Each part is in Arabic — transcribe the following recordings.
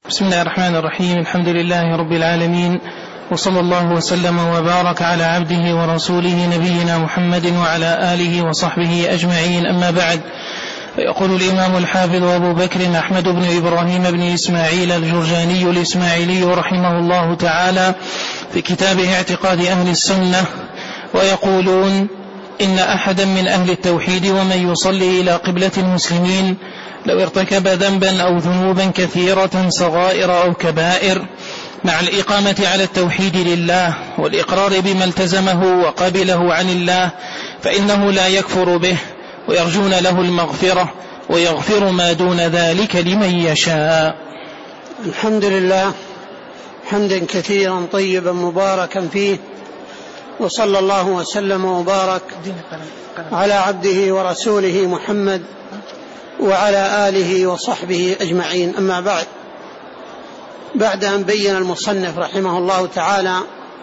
بسم الله الرحمن الرحيم. الحمد لله رب العالمين، وصلى الله وسلم وبارك على عبده ورسوله نبينا محمد وعلى آله وصحبه أجمعين، أما بعد. فيقول الإمام الحافظ أبو بكر أحمد بن إبراهيم بن إسماعيل الجرجاني الإسماعيلي رحمه الله تعالى في كتابه اعتقاد أهل السنة: ويقولون إن أحدا من أهل التوحيد ومن يصلي إلى قبلة المسلمين لو ارتكب ذنبا أو ذنوبا كثيرة صغائر أو كبائر مع الإقامة على التوحيد لله والإقرار بما التزمه وقبله عن الله فإنه لا يكفر به، ويرجون له المغفرة، ويغفر ما دون ذلك لمن يشاء. الحمد لله حمدا كثيرا طيبا مباركا فيه، وصلى الله وسلم وبارك على عبده ورسوله محمد وعلى آله وصحبه أجمعين، أما بعد أن بين المصنف رحمه الله تعالى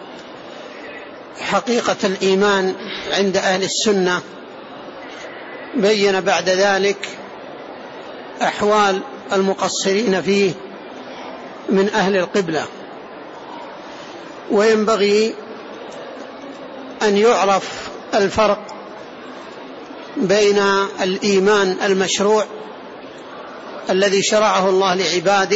حقيقة الإيمان عند أهل السنة، بين بعد ذلك أحوال المقصرين فيه من أهل القبلة. وينبغي أن يعرف الفرق بين الإيمان المشروع الذي شرعه الله لعباده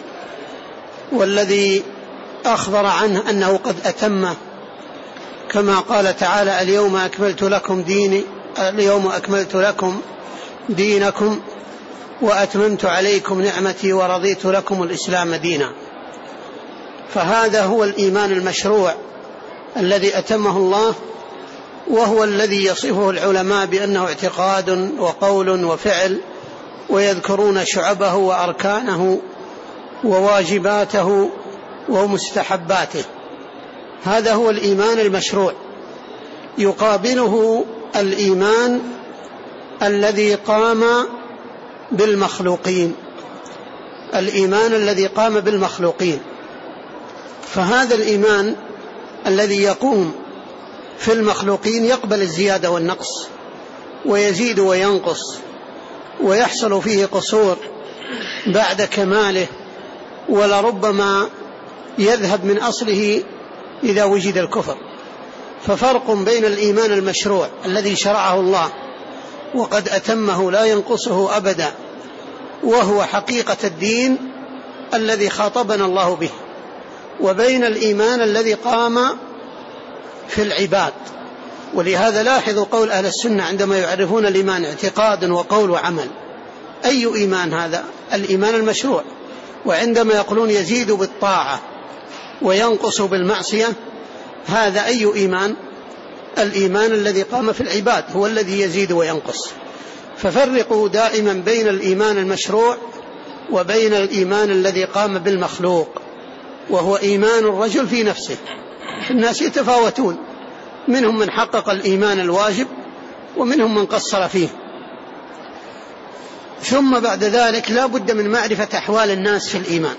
والذي أخبر عنه أنه قد أتمه، كما قال تعالى: اليوم أكملت لكم دينكم وأتممت عليكم نعمتي ورضيت لكم الإسلام دينا. فهذا هو الإيمان المشروع الذي أتمه الله، وهو الذي يصفه العلماء بأنه اعتقاد وقول وفعل، ويذكرون شعبه وأركانه وواجباته ومستحباته. هذا هو الإيمان المشروع. يقابله الإيمان الذي قام بالمخلوقين، الإيمان الذي قام بالمخلوقين. فهذا الإيمان الذي يقوم في المخلوقين يقبل الزيادة والنقص، ويزيد وينقص، ويحصل فيه قصور بعد كماله، ولربما يذهب من أصله إذا وجد الكفر. ففرق بين الإيمان المشروع الذي شرعه الله وقد أتمه لا ينقصه أبدا، وهو حقيقة الدين الذي خاطبنا الله به، وبين الإيمان الذي قام في العباد. ولهذا لاحظوا قول أهل السنة عندما يعرفون الإيمان: اعتقاد وقول وعمل. أي إيمان هذا؟ الإيمان المشروع. وعندما يقولون يزيد بالطاعة وينقص بالمعصية، هذا أي إيمان؟ الإيمان الذي قام في العباد هو الذي يزيد وينقص. ففرقوا دائما بين الإيمان المشروع وبين الإيمان الذي قام بالمخلوق، وهو إيمان الرجل في نفسه. الناس يتفاوتون، منهم من حقق الإيمان الواجب ومنهم من قصر فيه. ثم بعد ذلك لا بد من معرفة أحوال الناس في الإيمان،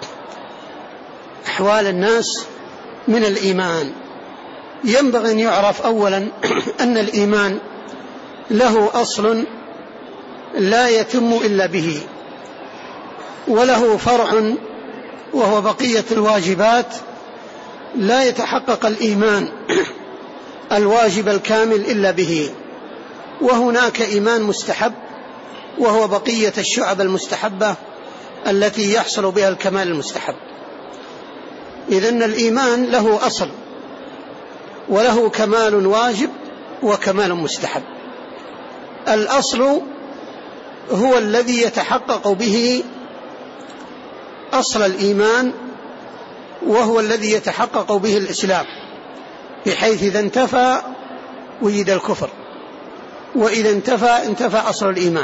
أحوال الناس من الإيمان. ينبغي أن يعرف أولا أن الإيمان له أصل لا يتم إلا به، وله فرع وهو بقية الواجبات لا يتحقق الإيمان الواجب الكامل إلا به. وهناك إيمان مستحب وهو بقية الشعب المستحبة التي يحصل بها الكمال المستحب. إذن الإيمان له أصل وله كمال واجب وكمال مستحب. الأصل هو الذي يتحقق به أصل الإيمان، وهو الذي يتحقق به الإسلام، بحيث إذا انتفى وجد الكفر، وإذا انتفى أصل الإيمان.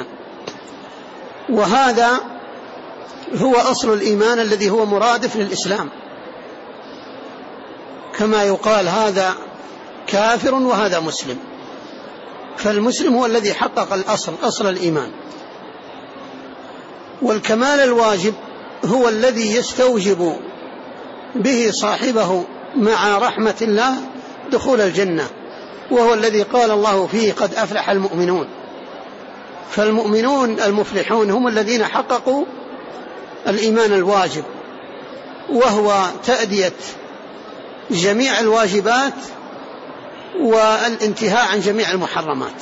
وهذا هو أصل الإيمان الذي هو مرادف للإسلام، كما يقال هذا كافر وهذا مسلم. فالمسلم هو الذي حقق الأصل، أصل الإيمان. والكمال الواجب هو الذي يستوجب به صاحبه مع رحمة الله دخول الجنة، وهو الذي قال الله فيه: قد أفلح المؤمنون. فالمؤمنون المفلحون هم الذين حققوا الإيمان الواجب، وهو تأدية جميع الواجبات والانتهاء عن جميع المحرمات.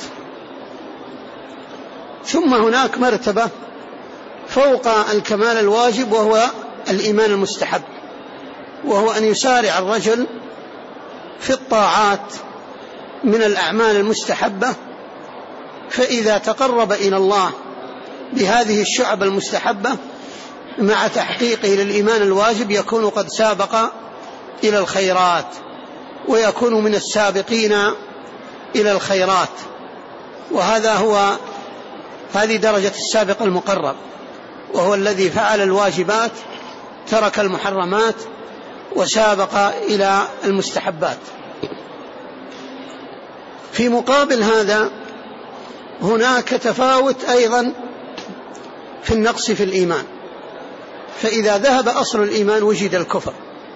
ثم هناك مرتبة فوق الكمال الواجب، وهو الإيمان المستحب، وهو أن يسارع الرجل في الطاعات من الأعمال المستحبة، فإذا تقرب إلى الله بهذه الشعب المستحبة مع تحقيقه للإيمان الواجب يكون قد سابق إلى الخيرات، ويكون من السابقين إلى الخيرات. هذه درجة السابق المقرب، وهو الذي فعل الواجبات، ترك المحرمات، وسابق إلى المستحبات. في مقابل هذا هناك تفاوت أيضا في النقص في الإيمان، فإذا ذهب أصل الإيمان وجد الكفر،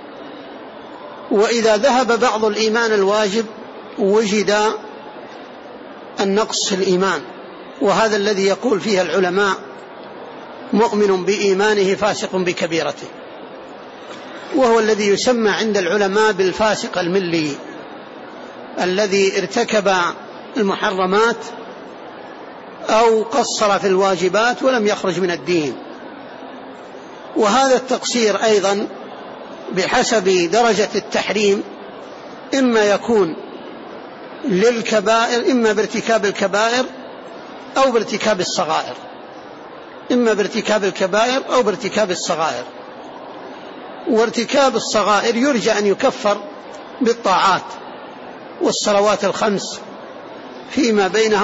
وإذا ذهب بعض الإيمان الواجب وجد النقص في الإيمان. وهذا الذي يقول فيه العلماء: مؤمن بإيمانه فاسق بكبيرته، وهو الذي يسمى عند العلماء بالفاسق الملي، الذي ارتكب المحرمات أو قصر في الواجبات ولم يخرج من الدين. وهذا التقصير أيضا بحسب درجة التحريم، إما يكون للكبائر، إما بارتكاب الكبائر أو بارتكاب الصغائر، إما بارتكاب الكبائر أو بارتكاب الصغائر. وارتكاب الصغائر يرجى أن يكفر بالطاعات، والصلوات الخمس فيما بينها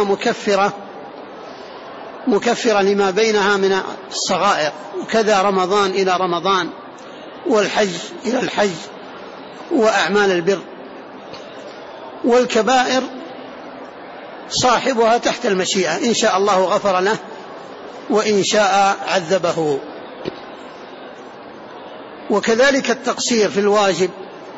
مكفرة لما بينها من الصغائر، وكذا رمضان إلى رمضان، والحج إلى الحج، وأعمال البر. والكبائر صاحبها تحت المشيئة، إن شاء الله غفر له وإن شاء عذبه. وكذلك التقصير في الواجب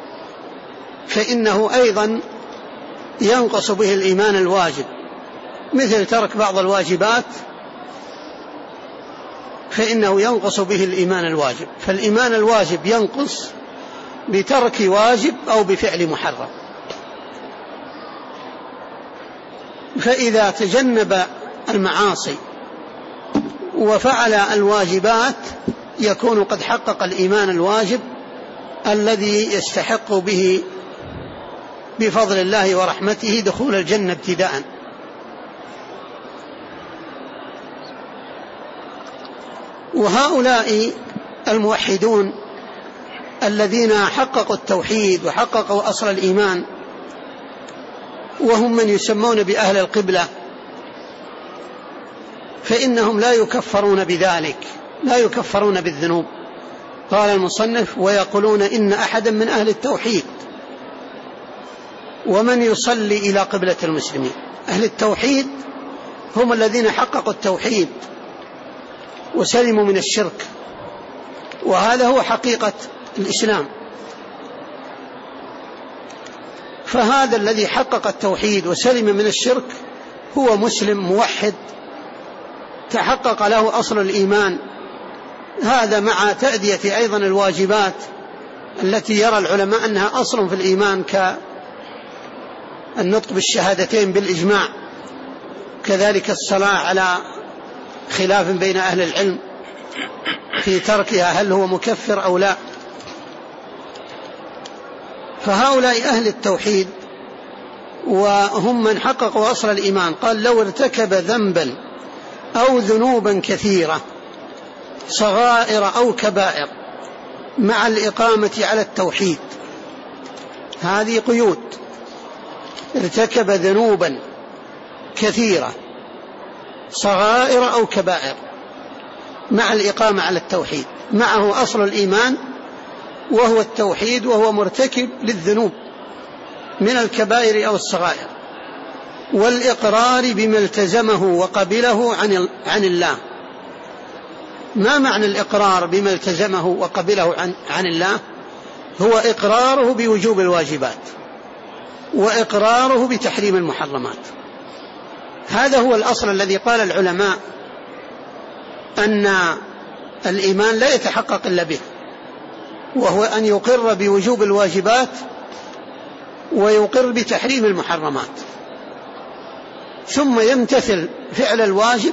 فإنه أيضا ينقص به الإيمان الواجب، مثل ترك بعض الواجبات فإنه ينقص به الإيمان الواجب. فالإيمان الواجب ينقص بترك واجب أو بفعل محرم. فإذا تجنب المعاصي وفعل الواجبات يكون قد حقق الإيمان الواجب الذي يستحق به بفضل الله ورحمته دخول الجنة ابتداء. وهؤلاء الموحدون الذين حققوا التوحيد وحققوا أصل الإيمان، وهم من يسمون بأهل القبلة، فإنهم لا يكفرون بذلك، لا يكفرون بالذنوب. قال المصنف: ويقولون إن أحدا من أهل التوحيد ومن يصلي إلى قبلة المسلمين. أهل التوحيد هم الذين حققوا التوحيد وسلموا من الشرك، وهذا هو حقيقة الإسلام. فهذا الذي حقق التوحيد وسلم من الشرك هو مسلم موحد تحقق له أصل الإيمان، هذا مع تأدية أيضا الواجبات التي يرى العلماء أنها أصل في الإيمان، كالنطق بالشهادتين بالإجماع، كذلك الصلاة على خلاف بين أهل العلم في تركها هل هو مكفر أو لا. فهؤلاء أهل التوحيد وهم من حققوا أصل الإيمان. قال: لو ارتكب ذنبا أو ذنوبا كثيرة صغائر أو كبائر مع الإقامة على التوحيد، هذه قيود، ارتكب ذنوبا كثيرة صغائر أو كبائر مع الإقامة على التوحيد، معه أصل الإيمان وهو التوحيد، وهو مرتكب للذنوب من الكبائر أو الصغائر، والإقرار بما التزمه وقبله عن الله. ما معنى الإقرار بما التزمه وقبله عن الله؟ هو إقراره بوجوب الواجبات وإقراره بتحريم المحرمات. هذا هو الأصل الذي قال العلماء أن الإيمان لا يتحقق إلا به، وهو أن يقر بوجوب الواجبات ويقر بتحريم المحرمات، ثم يمتثل فعل الواجب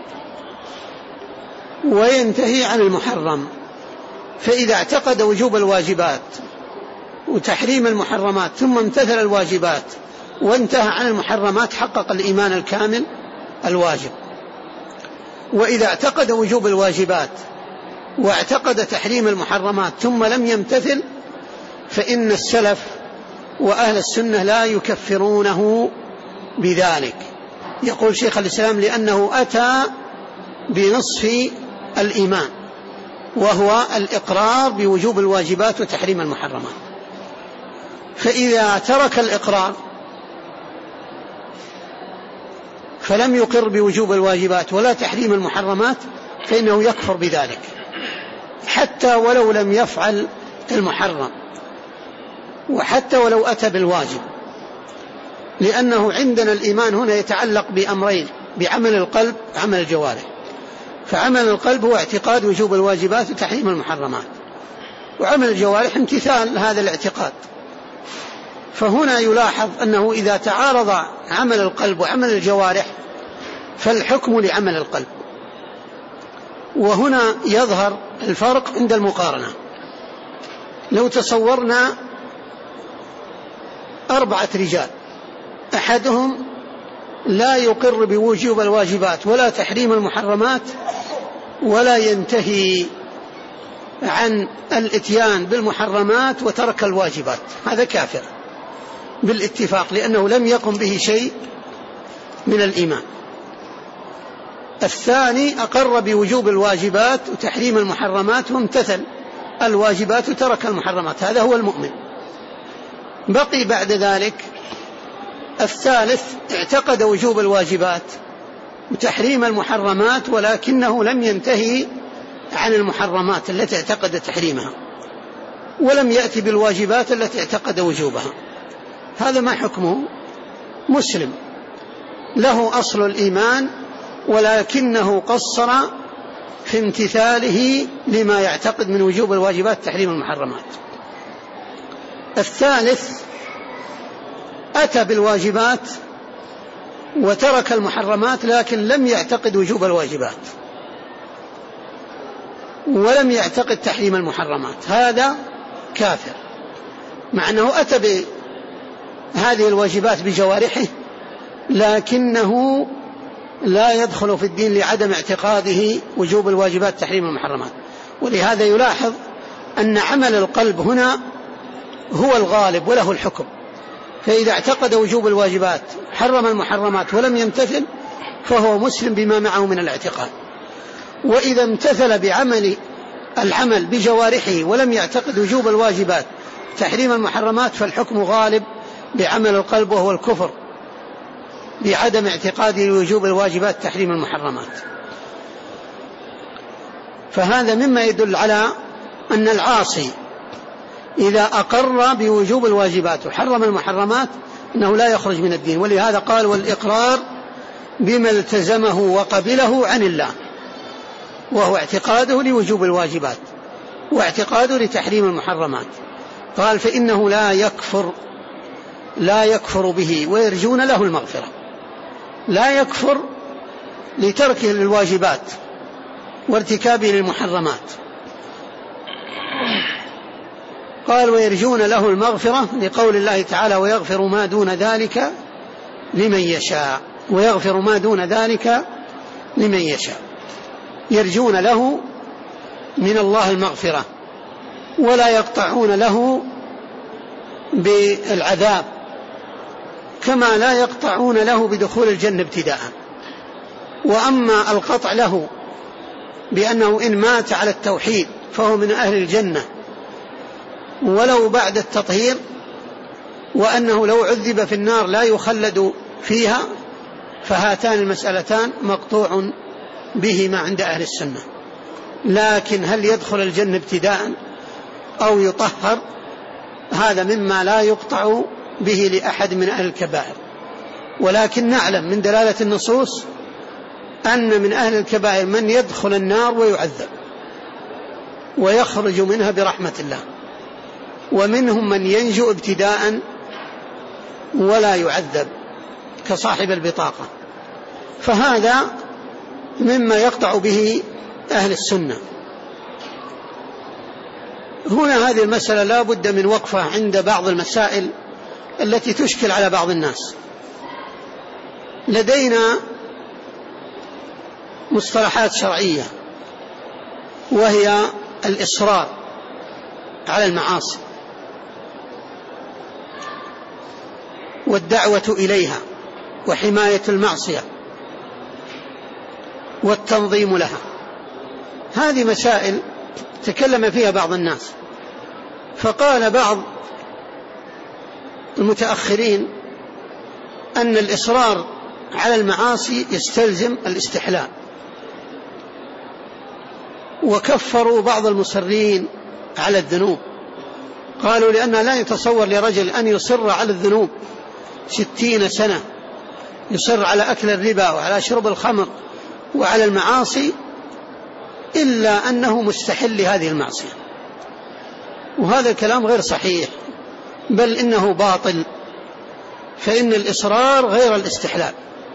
وينتهي عن المحرم. فإذا اعتقد وجوب الواجبات وتحريم المحرمات ثم امتثل الواجبات وانتهى عن المحرمات حقق الإيمان الكامل الواجب. وإذا اعتقد وجوب الواجبات واعتقد تحريم المحرمات ثم لم يمتثل، فإن السلف وأهل السنة لا يكفرونه بذلك. يقول شيخ الإسلام: لأنه أتى بنصف الإيمان، وهو الإقرار بوجوب الواجبات وتحريم المحرمات. فإذا ترك الإقرار فلم يقر بوجوب الواجبات ولا تحريم المحرمات فإنه يكفر بذلك، حتى ولو لم يفعل المحرم، وحتى ولو أتى بالواجب، لأنه عندنا الإيمان هنا يتعلق بأمرين: بعمل القلب وعمل الجوارح. فعمل القلب هو اعتقاد وجوب الواجبات وتحريم المحرمات، وعمل الجوارح امتثال هذا الاعتقاد. فهنا يلاحظ أنه إذا تعارض عمل القلب وعمل الجوارح فالحكم لعمل القلب. وهنا يظهر الفرق عند المقارنة. لو تصورنا 4 رجال، أحدهم لا يقر بوجوب الواجبات ولا تحريم المحرمات ولا ينتهي عن الاتيان بالمحرمات وترك الواجبات، هذا كافر بالاتفاق، لأنه لم يقم به شيء من الإيمان. الثاني أقر بوجوب الواجبات وتحريم المحرمات وامتثل الواجبات وترك المحرمات، هذا هو المؤمن. بقي بعد ذلك الثالث اعتقد وجوب الواجبات وتحريم المحرمات ولكنه لم ينتهي عن المحرمات التي اعتقد تحريمها، ولم يأتي بالواجبات التي اعتقد وجوبها. هذا ما حكمه؟ مسلم له أصل الإيمان، ولكنه قصر في امتثاله لما يعتقد من وجوب الواجبات تحريم المحرمات. الثالث أتى بالواجبات وترك المحرمات، لكن لم يعتقد وجوب الواجبات ولم يعتقد تحريم المحرمات، هذا كافر، مع أنه أتى بهذه الواجبات بجوارحه، لكنه لا يدخل في الدين لعدم اعتقاده وجوب الواجبات تحريم المحرمات. ولهذا يلاحظ أن عمل القلب هنا هو الغالب وله الحكم. فإذا اعتقد وجوب الواجبات حرم المحرمات ولم يمتثل فهو مسلم بما معه من الاعتقاد. وإذا امتثل العمل بجوارحه ولم يعتقد وجوب الواجبات تحريم المحرمات فالحكم غالب بعمل القلب، وهو الكفر بعدم اعتقاده لوجوب الواجبات تحريم المحرمات. فهذا مما يدل على أن العاصي إذا أقر بوجوب الواجبات وحرم المحرمات أنه لا يخرج من الدين. ولهذا قال: والإقرار بما التزمه وقبله عن الله، وهو اعتقاده لوجوب الواجبات واعتقاده لتحريم المحرمات. قال: فإنه لا يكفر به ويرجون له المغفرة. لا يكفر لتركه للواجبات وارتكابه للمحرمات. قال: ويرجون له المغفرة لقول الله تعالى: ويغفر ما دون ذلك لمن يشاء. ويغفر ما دون ذلك لمن يشاء، يرجون له من الله المغفرة، ولا يقطعون له بالعذاب كما لا يقطعون له بدخول الجنة ابتداء. وأما القطع له بأنه إن مات على التوحيد فهو من أهل الجنة ولو بعد التطهير، وأنه لو عذب في النار لا يخلد فيها، فهاتان المسألتان مقطوع بهما عند أهل السنة. لكن هل يدخل الجنة ابتداء أو يطهر، هذا مما لا يقطع به لأحد من أهل الكبائر. ولكن نعلم من دلالة النصوص أن من أهل الكبائر من يدخل النار ويعذب، ويخرج منها برحمة الله، ومنهم من ينجو ابتداء ولا يعذب كصاحب البطاقة. فهذا مما يقطع به أهل السنة. هنا هذه المسألة لا بد من وقفة عند بعض المسائل التي تشكل على بعض الناس. لدينا مصطلحات شرعية وهي الإصرار على المعاصي والدعوة إليها وحماية المعصية والتنظيم لها. هذه مسائل تكلم فيها بعض الناس، فقال بعض المتأخرين أن الإصرار على المعاصي يستلزم الاستحلال، وكفروا بعض المصرين على الذنوب، قالوا لأن لا يتصور لرجل أن يصر على الذنوب 60 سنة، يصر على أكل الربا وعلى شرب الخمر وعلى المعاصي إلا أنه مستحل لهذه المعصية. وهذا الكلام غير صحيح، بل إنه باطل، فإن الإصرار غير الاستحلال.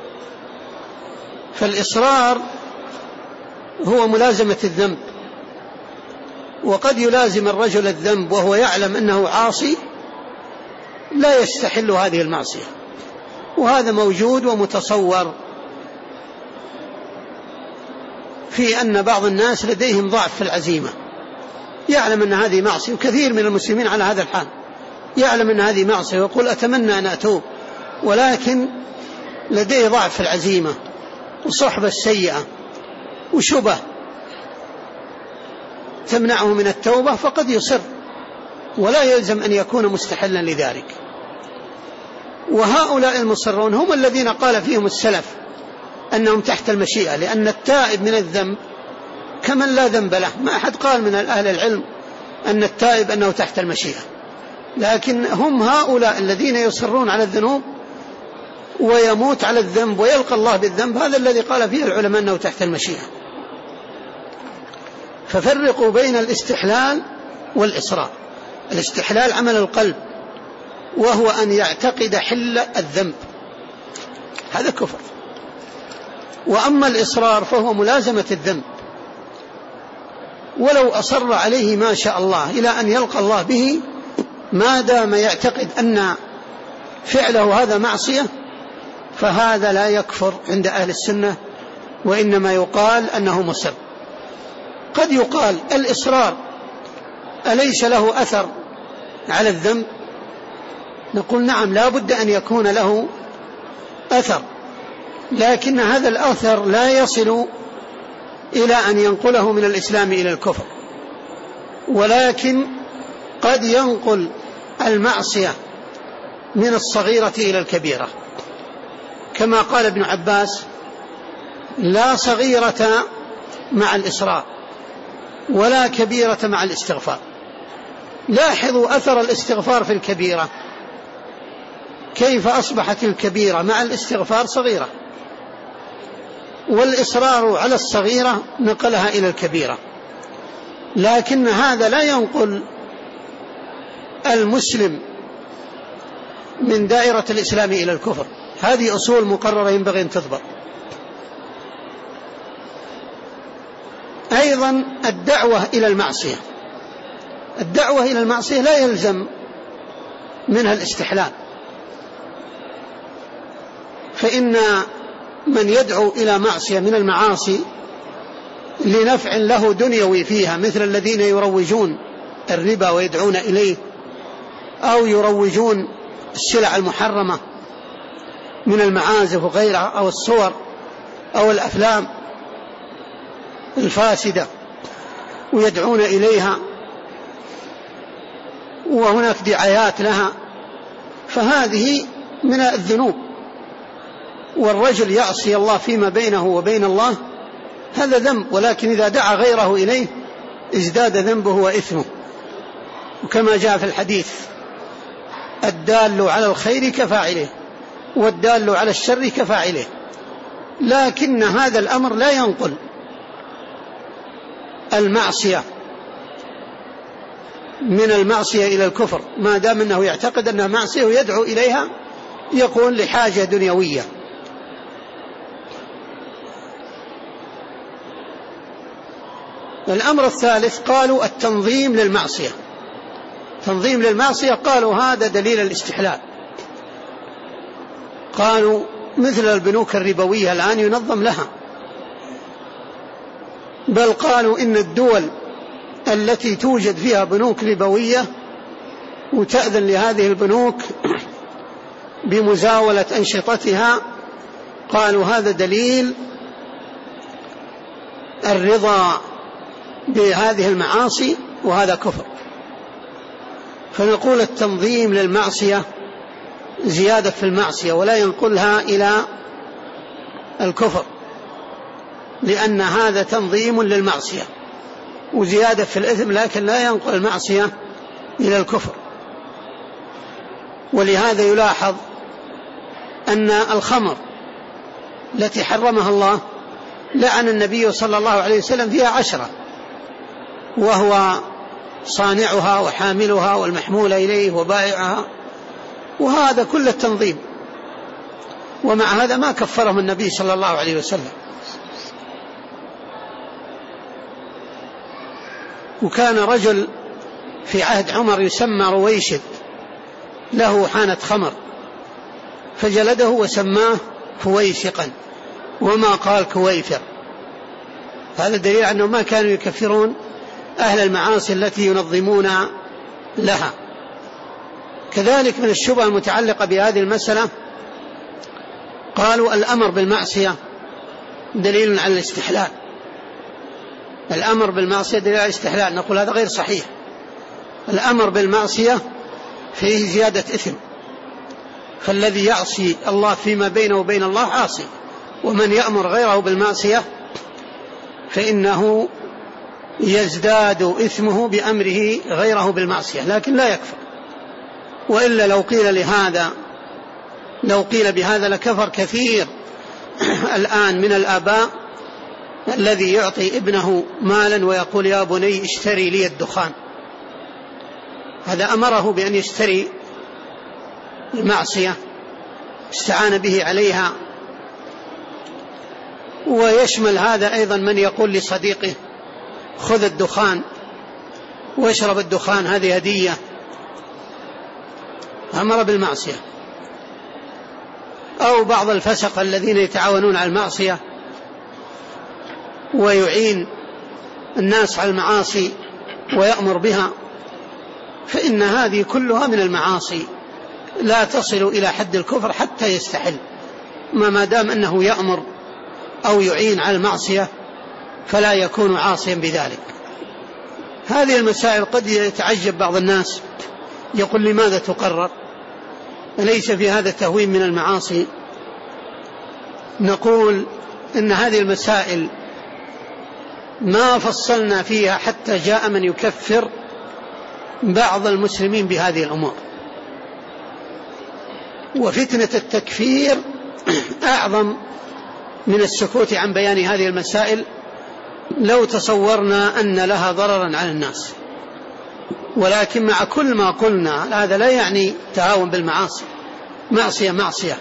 فالإصرار هو ملازمة الذنب، وقد يلازم الرجل الذنب وهو يعلم أنه عاصي لا يستحل هذه المعصية، وهذا موجود ومتصور في أن بعض الناس لديهم ضعف في العزيمة، يعلم أن هذه معصية، وكثير من المسلمين على هذا الحال، يعلم أن هذه معصية ويقول أتمنى أن أتوب، ولكن لديه ضعف في العزيمة وصحبة السيئة وشبه تمنعه من التوبة، فقد يصر ولا يلزم أن يكون مستحلا لذلك. وهؤلاء المصرون هم الذين قال فيهم السلف أنهم تحت المشيئة، لأن التائب من الذنب كمن لا ذنب له. ما أحد قال من أهل العلم أن التائب أنه تحت المشيئة، لكن هم هؤلاء الذين يصرون على الذنوب ويموت على الذنب ويلقى الله بالذنب، هذا الذي قال فيه العلماء أنه تحت المشيئة. ففرقوا بين الاستحلال والإصرار. الاستحلال عمل القلب، وهو أن يعتقد حل الذنب، هذا كفر. وأما الإصرار فهو ملازمة الذنب، ولو أصر عليه ما شاء الله إلى أن يلقى الله به، ما دام يعتقد أن فعله هذا معصية، فهذا لا يكفر عند أهل السنة، وإنما يقال أنه مصر. قد يقال الإصرار أليس له أثر على الذنب؟ نقول نعم، لا بد أن يكون له أثر، لكن هذا الأثر لا يصل إلى أن ينقله من الإسلام إلى الكفر، ولكن قد ينقل المعصية من الصغيرة إلى الكبيرة، كما قال ابن عباس: لا صغيرة مع الإصرار ولا كبيرة مع الاستغفار. لاحظوا أثر الاستغفار في الكبيرة، كيف أصبحت الكبيرة مع الاستغفار صغيرة، والإصرار على الصغيرة نقلها إلى الكبيرة. لكن هذا لا ينقل المسلم من دائرة الإسلام إلى الكفر. هذه أصول مقررة ينبغي أن تضبط. أيضا الدعوة إلى المعصية، الدعوة إلى المعصية لا يلزم منها الاستحلال، فإن من يدعو إلى معصية من المعاصي لنفع له دنيوي فيها، مثل الذين يروجون الربا ويدعون إليه، أو يروجون السلع المحرمة من المعازف وغيرها، أو الصور أو الأفلام الفاسدة ويدعون إليها، وهناك دعايات لها، فهذه من الذنوب. والرجل يعصي الله فيما بينه وبين الله، هذا ذنب، ولكن إذا دعا غيره إليه ازداد ذنبه وإثمه، وكما جاء في الحديث: الدال على الخير كفاعله والدال على الشر كفاعله. لكن هذا الأمر لا ينقل المعصية من المعصية إلى الكفر ما دام أنه يعتقد أنها معصية ويدعو إليها، يكون لحاجة دنيوية. الأمر الثالث قالوا التنظيم للمعصية. تنظيم للمعصية قالوا هذا دليل الاستحلال. قالوا مثل البنوك الربوية الآن ينظم لها، بل قالوا إن الدول التي توجد فيها بنوك ربوية وتأذن لهذه البنوك بمزاولة أنشطتها، قالوا هذا دليل الرضا بهذه المعاصي وهذا كفر. فنقول التنظيم للمعصية زيادة في المعصية ولا ينقلها إلى الكفر، لأن هذا تنظيم للمعصية وزيادة في الإثم، لكن لا ينقل المعصية إلى الكفر. ولهذا يلاحظ أن الخمر التي حرمها الله لعن النبي صلى الله عليه وسلم فيها 10، وهو صانعها وحاملها والمحمول إليه وبائعها، وهذا كل التنظيم. ومع هذا ما كفرهم النبي صلى الله عليه وسلم. وكان رجل في عهد عمر يسمى رويشد له حانة خمر، فجلده وسماه فويسقا وما قال كويفر. هذا دليل أنه ما كانوا يكفرون أهل المعاصي التي ينظمون لها. كذلك من الشبهة المتعلقة بهذه المسألة قالوا الأمر بالمعصية دليل على الاستحلال. الأمر بالمعصية دليل على الاستحلال، نقول هذا غير صحيح. الأمر بالمعصية فيه زيادة إثم، فالذي يعصي الله فيما بينه وبين الله عاصي، ومن يأمر غيره بالمعصية فإنه يزداد إثمه بأمره غيره بالمعصية، لكن لا يكفر. وإلا لو قيل بهذا لكفر كثير الآن من الآباء الذي يعطي ابنه مالا ويقول يا بني اشتري لي الدخان، هذا أمره بأن يشتري المعصية، استعان به عليها. ويشمل هذا أيضا من يقول لصديقه خذ الدخان واشرب الدخان هذه هدية، أمر بالمعصية. أو بعض الفسق الذين يتعاونون على المعصية ويعين الناس على المعاصي ويأمر بها، فإن هذه كلها من المعاصي لا تصل إلى حد الكفر حتى يستحل. ما دام أنه يأمر أو يعين على المعصية فلا يكون عاصيا بذلك. هذه المسائل قد يتعجب بعض الناس يقول لماذا تقرر؟ أليس في هذا تهوين من المعاصي؟ نقول إن هذه المسائل ما فصلنا فيها حتى جاء من يكفر بعض المسلمين بهذه الأمور. وفتنة التكفير أعظم من السكوت عن بيان هذه المسائل لو تصورنا أن لها ضررا على الناس. ولكن مع كل ما قلنا هذا لا يعني تهاون بالمعاصي، معصية معصية،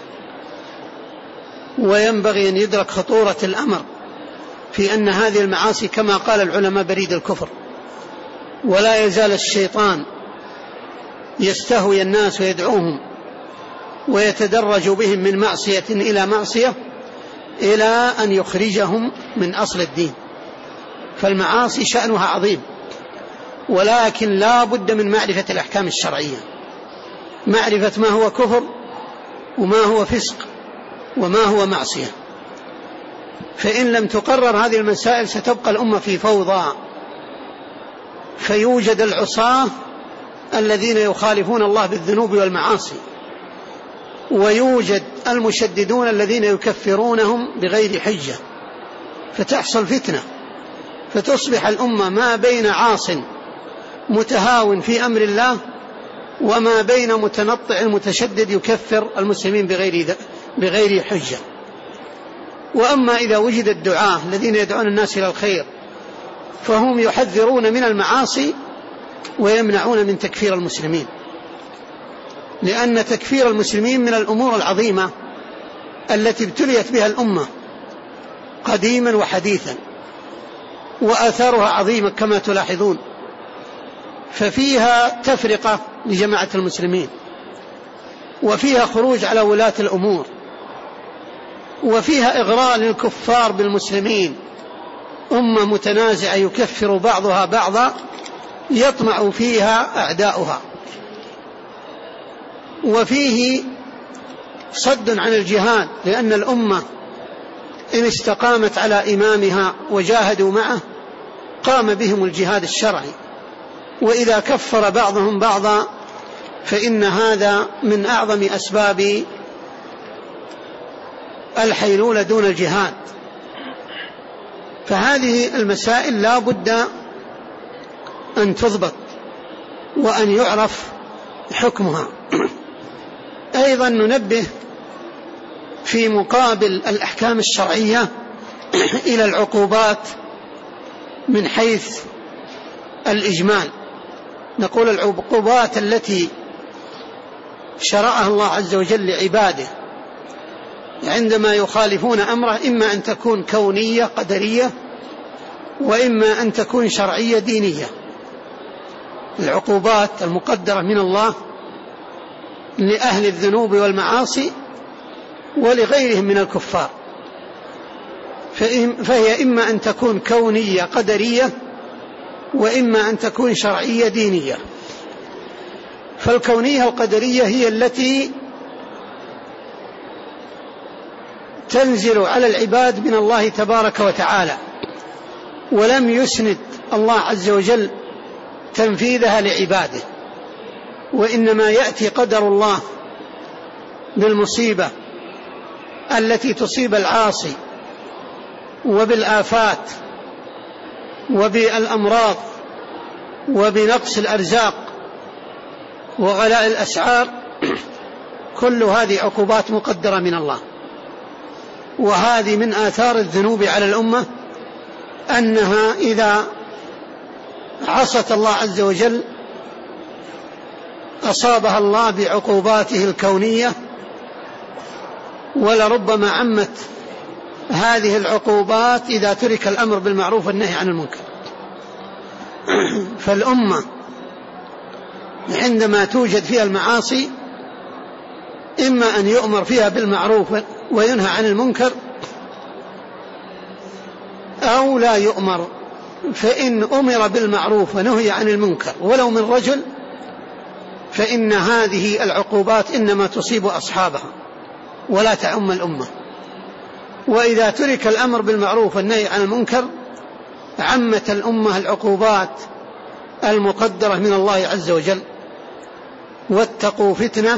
وينبغي أن يدرك خطورة الأمر في أن هذه المعاصي كما قال العلماء بريد الكفر. ولا يزال الشيطان يستهوي الناس ويدعوهم ويتدرج بهم من معصية إلى معصية إلى أن يخرجهم من أصل الدين. فالمعاصي شأنها عظيم، ولكن لا بد من معرفة الأحكام الشرعية، معرفة ما هو كفر وما هو فسق وما هو معصية. فإن لم تقرر هذه المسائل ستبقى الأمة في فوضى، فيوجد العصاة الذين يخالفون الله بالذنوب والمعاصي، ويوجد المشددون الذين يكفرونهم بغير حجة، فتحصل فتنة، فتصبح الأمة ما بين عاص متهاون في أمر الله وما بين متنطع متشدد يكفر المسلمين بغير حجة. وأما إذا وجد الدعاة الذين يدعون الناس إلى الخير فهم يحذرون من المعاصي ويمنعون من تكفير المسلمين، لأن تكفير المسلمين من الأمور العظيمة التي ابتليت بها الأمة قديما وحديثا، وآثارها عظيمة كما تلاحظون، ففيها تفرقة لجماعة المسلمين، وفيها خروج على ولاة الأمور، وفيها إغراء للكفار بالمسلمين، أمة متنازعة يكفر بعضها بعضا يطمع فيها أعداؤها، وفيه صد عن الجهاد، لأن الأمة إن استقامت على إمامها وجاهدوا معه قام بهم الجهاد الشرعي، وإذا كفر بعضهم بعضا فإن هذا من أعظم أسباب الحيلولة دون الجهاد. فهذه المسائل لا بد أن تضبط وأن يعرف حكمها. أيضا ننبه في مقابل الأحكام الشرعية إلى العقوبات من حيث الإجمال. نقول العقوبات التي شرعها الله عز وجل لعباده عندما يخالفون أمره إما أن تكون كونية قدرية، وإما أن تكون شرعية دينية. العقوبات المقدرة من الله لأهل الذنوب والمعاصي ولغيرهم من الكفار، فهي إما أن تكون كونية قدرية، وإما أن تكون شرعية دينية. فالكونية القدرية هي التي تنزل على العباد من الله تبارك وتعالى، ولم يسند الله عز وجل تنفيذها لعباده، وإنما يأتي قدر الله بالمصيبة التي تصيب العاصي، وبالآفات، وبالأمراض، وبنقص الأرزاق، وغلاء الأسعار. كل هذه عقوبات مقدرة من الله، وهذه من آثار الذنوب على الأمة، أنها إذا عصت الله عز وجل أصابها الله بعقوباته الكونية، ولربما عمت هذه العقوبات إذا ترك الأمر بالمعروف والنهي عن المنكر. فالأمة عندما توجد فيها المعاصي إما أن يؤمر فيها بالمعروف وينهى عن المنكر، أو لا يؤمر. فإن أمر بالمعروف ونهي عن المنكر ولو من رجل فإن هذه العقوبات إنما تصيب أصحابها ولا تعم الأمة. وإذا ترك الأمر بالمعروف والنهي عن المنكر عمت الأمة العقوبات المقدرة من الله عز وجل. واتقوا فتنة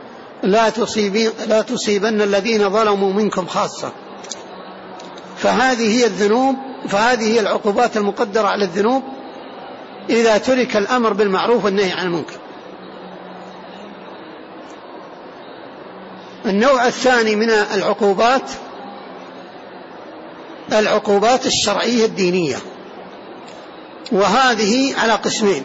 لا تصيبن الذين ظلموا منكم خاصة. فهذه هي الذنوب، فهذه هي العقوبات المقدرة على الذنوب إذا ترك الأمر بالمعروف والنهي عن المنكر. النوع الثاني من العقوبات الشرعية الدينية، وهذه على قسمين: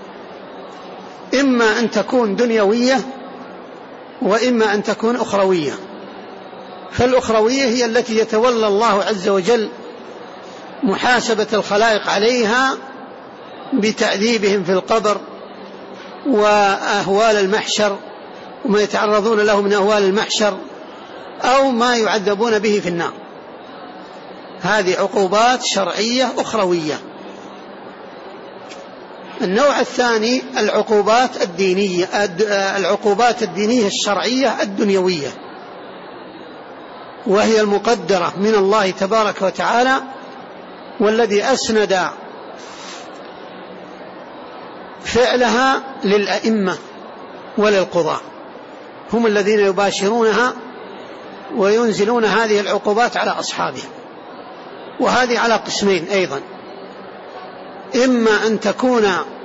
إما أن تكون دنيوية، وإما أن تكون أخروية. فالأخروية هي التي يتولى الله عز وجل محاسبة الخلائق عليها بتعذيبهم في القبر وأهوال المحشر وما يتعرضون له من أهوال المحشر، أو ما يعذبون به في النار. هذه عقوبات شرعية أخروية. النوع الثاني العقوبات الدينية الشرعية الدنيوية، وهي المقدرة من الله تبارك وتعالى، والذي أسند فعلها للأئمة وللقضاء، هم الذين يباشرونها وينزلون هذه العقوبات على أصحابها. وهذه على قسمين أيضا: إما أن تكون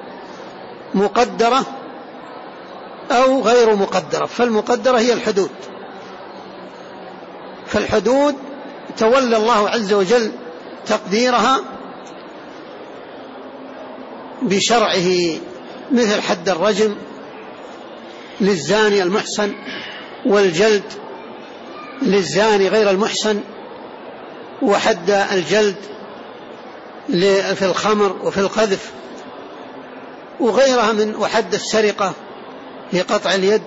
مقدرة أو غير مقدرة. فالمقدرة هي الحدود، فالحدود تولى الله عز وجل تقديرها بشرعه مثل حد الرجم للزاني المحصن، والجلد للزاني غير المحصن، وحد الجلد في الخمر وفي القذف وغيرها وحد السرقة في قطع اليد،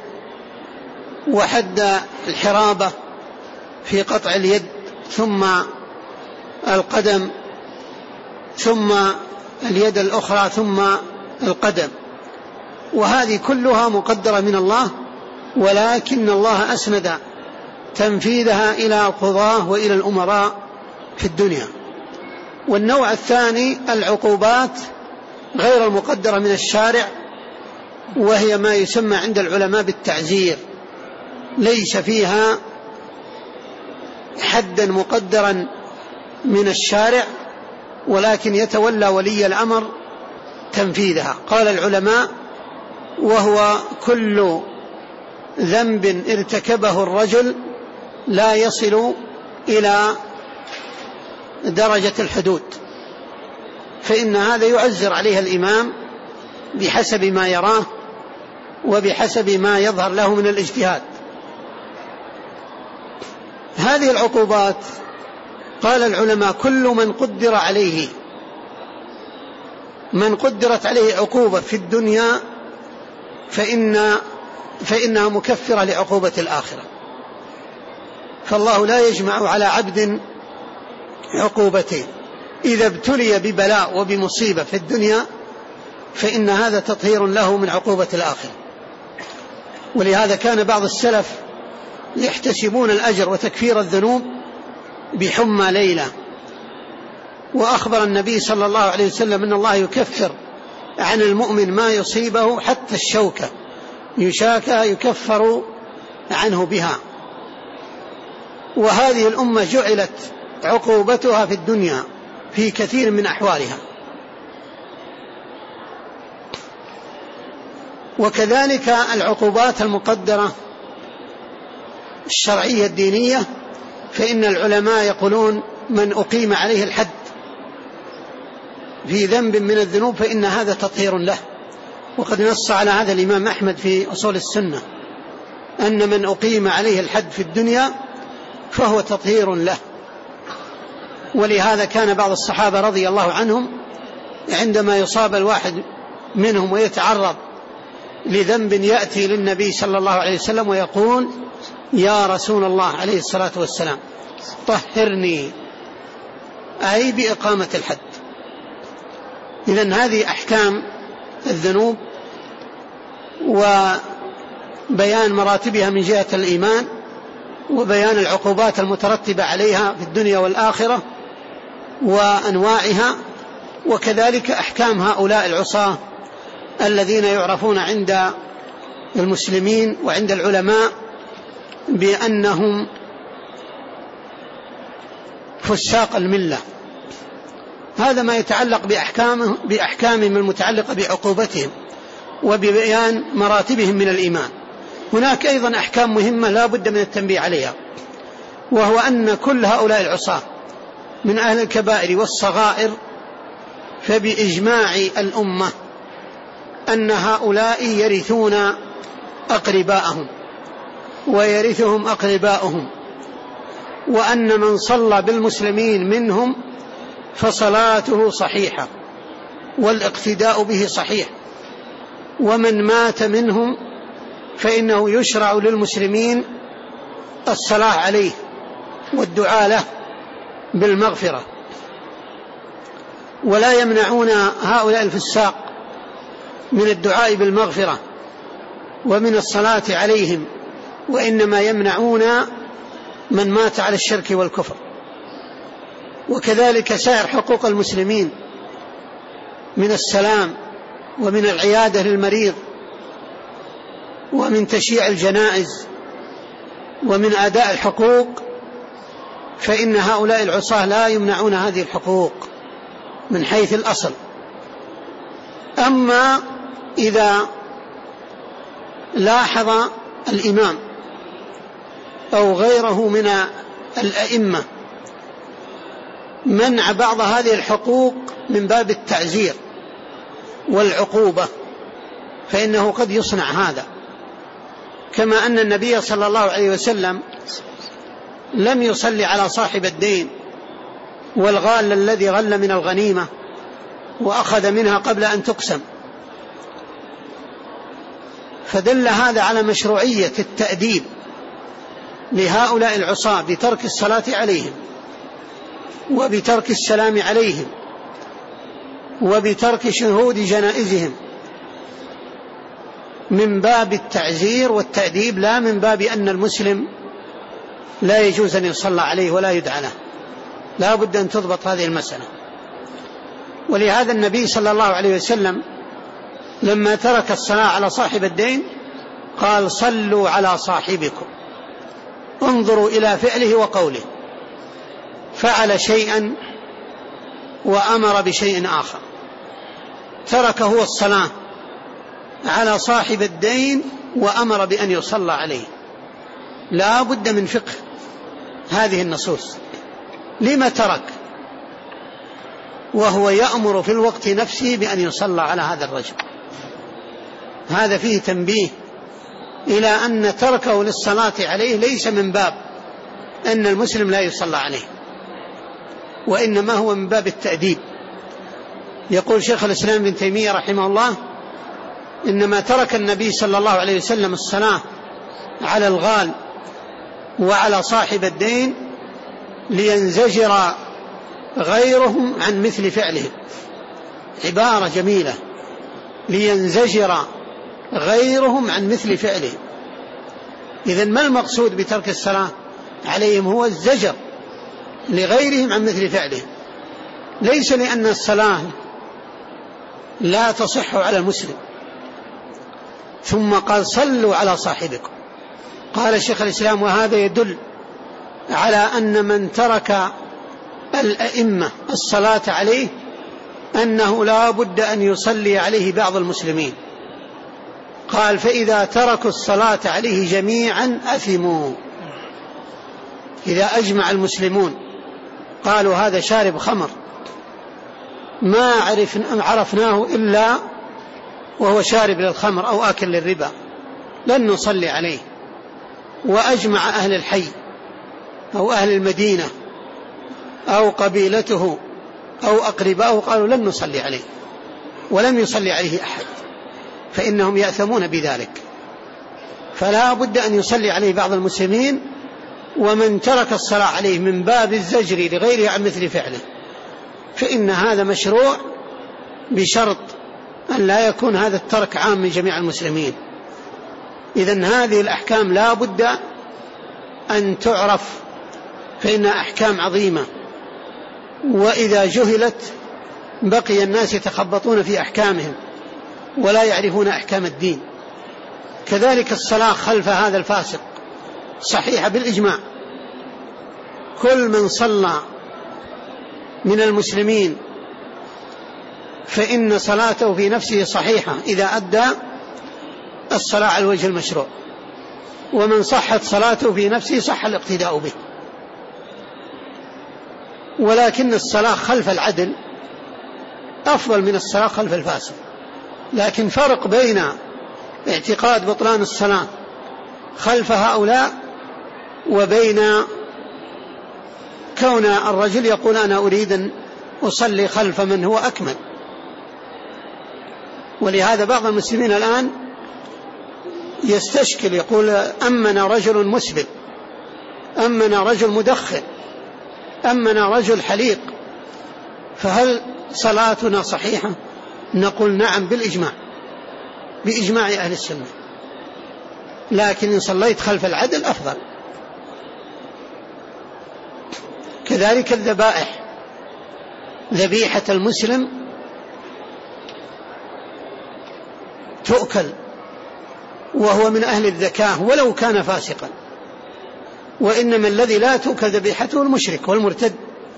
وحد الحرابة في قطع اليد ثم القدم ثم اليد الأخرى ثم القدم. وهذه كلها مقدرة من الله، ولكن الله أسند تنفيذها إلى القضاة وإلى الأمراء في الدنيا. والنوع الثاني العقوبات غير المقدرة من الشارع، وهي ما يسمى عند العلماء بالتعزير، ليس فيها حدا مقدرا من الشارع، ولكن يتولى ولي الأمر تنفيذها. قال العلماء: وهو كل ذنب ارتكبه الرجل لا يصل إلى درجة الحدود، فإن هذا يعزر عليها الإمام بحسب ما يراه وبحسب ما يظهر له من الاجتهاد. هذه العقوبات قال العلماء: كل من قدر عليه، من قدرت عليه عقوبة في الدنيا فإنها مكفرة لعقوبة الآخرة. فالله لا يجمع على عبد عقوبتين، إذا ابتلي ببلاء وبمصيبة في الدنيا فإن هذا تطهير له من عقوبة الآخرة. ولهذا كان بعض السلف يحتسبون الأجر وتكفير الذنوب بحمى ليلة، وأخبر النبي صلى الله عليه وسلم أن الله يكفر عن المؤمن ما يصيبه حتى الشوكة يشاكها يكفر عنه بها. وهذه الأمة جعلت عقوبتها في الدنيا في كثير من أحوالها. وكذلك العقوبات المقدرة الشرعية الدينية، فإن العلماء يقولون: من أقيم عليه الحد في ذنب من الذنوب فإن هذا تطهير له. وقد نص على هذا الإمام أحمد في أصول السنة، أن من أقيم عليه الحد في الدنيا فهو تطهير له. ولهذا كان بعض الصحابة رضي الله عنهم عندما يصاب الواحد منهم ويتعرض لذنب يأتي للنبي صلى الله عليه وسلم ويقول: يا رسول الله عليه الصلاة والسلام طهرني، أي بإقامة الحد. إذن هذه أحكام الذنوب وبيان مراتبها من جهة الإيمان، وبيان العقوبات المترتبة عليها في الدنيا والآخرة وأنواعها، وكذلك أحكام هؤلاء العصاة الذين يعرفون عند المسلمين وعند العلماء بأنهم فساق الملة. هذا ما يتعلق بأحكامهم المتعلقة بعقوبتهم وببيان مراتبهم من الإيمان. هناك أيضا أحكام مهمة لا بد من التنبيه عليها، وهو أن كل هؤلاء العصاة من أهل الكبائر والصغائر فبإجماع الأمة أن هؤلاء يرثون أقرباءهم ويرثهم أقرباؤهم، وأن من صلى بالمسلمين منهم فصلاته صحيحة والاقتداء به صحيح، ومن مات منهم فإنه يشرع للمسلمين الصلاة عليه والدعاء له بالمغفرة، ولا يمنعون هؤلاء الفساق من الدعاء بالمغفرة ومن الصلاة عليهم، وإنما يمنعون من مات على الشرك والكفر. وكذلك سائر حقوق المسلمين من السلام ومن العيادة للمريض ومن تشييع الجنائز ومن أداء الحقوق، فإن هؤلاء العصاة لا يمنعون هذه الحقوق من حيث الأصل. أما إذا لاحظ الإمام أو غيره من الأئمة منع بعض هذه الحقوق من باب التعزير والعقوبة فإنه قد يصنع هذا، كما أن النبي صلى الله عليه وسلم لم يصلي على صاحب الدين والغال الذي غل من الغنيمة وأخذ منها قبل أن تقسم، فدل هذا على مشروعية التأديب لهؤلاء العصاة بترك الصلاة عليهم وبترك السلام عليهم وبترك شهود جنائزهم، من باب التعزير والتأديب، لا من باب أن المسلم لا يجوز أن يصلى عليه ولا يدعى له. لا بد أن تضبط هذه المسألة. ولهذا النبي صلى الله عليه وسلم لما ترك الصلاة على صاحب الدين قال: صلوا على صاحبكم. انظروا إلى فعله وقوله، فعل شيئا وأمر بشيء آخر. ترك هو الصلاة على صاحب الدين وأمر بأن يصلى عليه. لا بد من فقه هذه النصوص. لما ترك وهو يأمر في الوقت نفسه بأن يصلى على هذا الرجل؟ هذا فيه تنبيه إلى أن تركه للصلاة عليه ليس من باب أن المسلم لا يصلى عليه، وإنما هو من باب التأديب. يقول شيخ الإسلام ابن تيمية رحمه الله: إنما ترك النبي صلى الله عليه وسلم الصلاة على الغال وعلى صاحب الدين لينزجر غيرهم عن مثل فعلهم. عبارة جميلة: لينزجر غيرهم عن مثل فعلهم. إذن ما المقصود بترك الصلاة عليهم؟ هو الزجر لغيرهم عن مثل فعلهم، ليس لأن الصلاة لا تصح على المسلم. ثم قال: صلوا على صاحبكم. قال شيخ الإسلام: وهذا يدل على أن من ترك الأئمة الصلاة عليه أنه لا بد أن يصلي عليه بعض المسلمين. قال: فإذا تركوا الصلاة عليه جميعا أثموا. إذا أجمع المسلمون قالوا هذا شارب خمر ما عرفناه إلا وهو شارب للخمر أو آكل للربا، لن نصلي عليه. وأجمع أهل الحي أو أهل المدينة أو قبيلته أو أقرباؤه قالوا لن نصلي عليه، ولم يصلي عليه أحد، فإنهم يأثمون بذلك. فلا بد أن يصلي عليه بعض المسلمين. ومن ترك الصلاة عليه من باب الزجر لغيره عن مثل فعله فإن هذا مشروع، بشرط أن لا يكون هذا الترك عام من جميع المسلمين. إذن هذه الأحكام لا بد أن تعرف، فإنها أحكام عظيمة، وإذا جهلت بقي الناس يتخبطون في أحكامهم ولا يعرفون أحكام الدين. كذلك الصلاة خلف هذا الفاسق صحيحة بالإجماع. كل من صلى من المسلمين فإن صلاته في نفسه صحيحة إذا أدى الصلاة على الوجه المشروع، ومن صحت صلاته في نفسه صح الاقتداء به. ولكن الصلاة خلف العدل أفضل من الصلاة خلف الفاسق. لكن فرق بين اعتقاد بطلان الصلاة خلف هؤلاء وبين كون الرجل يقول أنا أريد أن أصلي خلف من هو أكمل. ولهذا بعض المسلمين الآن يستشكل، يقول: أمنا رجل مسبل، أمنا رجل مدخن، أمنا رجل حليق، فهل صلاتنا صحيحة؟ نقول نعم بالإجماع، بإجماع أهل السنة، لكن إن صليت خلف العدل أفضل. كذلك الذبائح، ذبيحة المسلم تؤكل وهو من أهل الذكاء ولو كان فاسقا، وإنما الذي لا تؤكل ذبيحته المشرك والمرتد.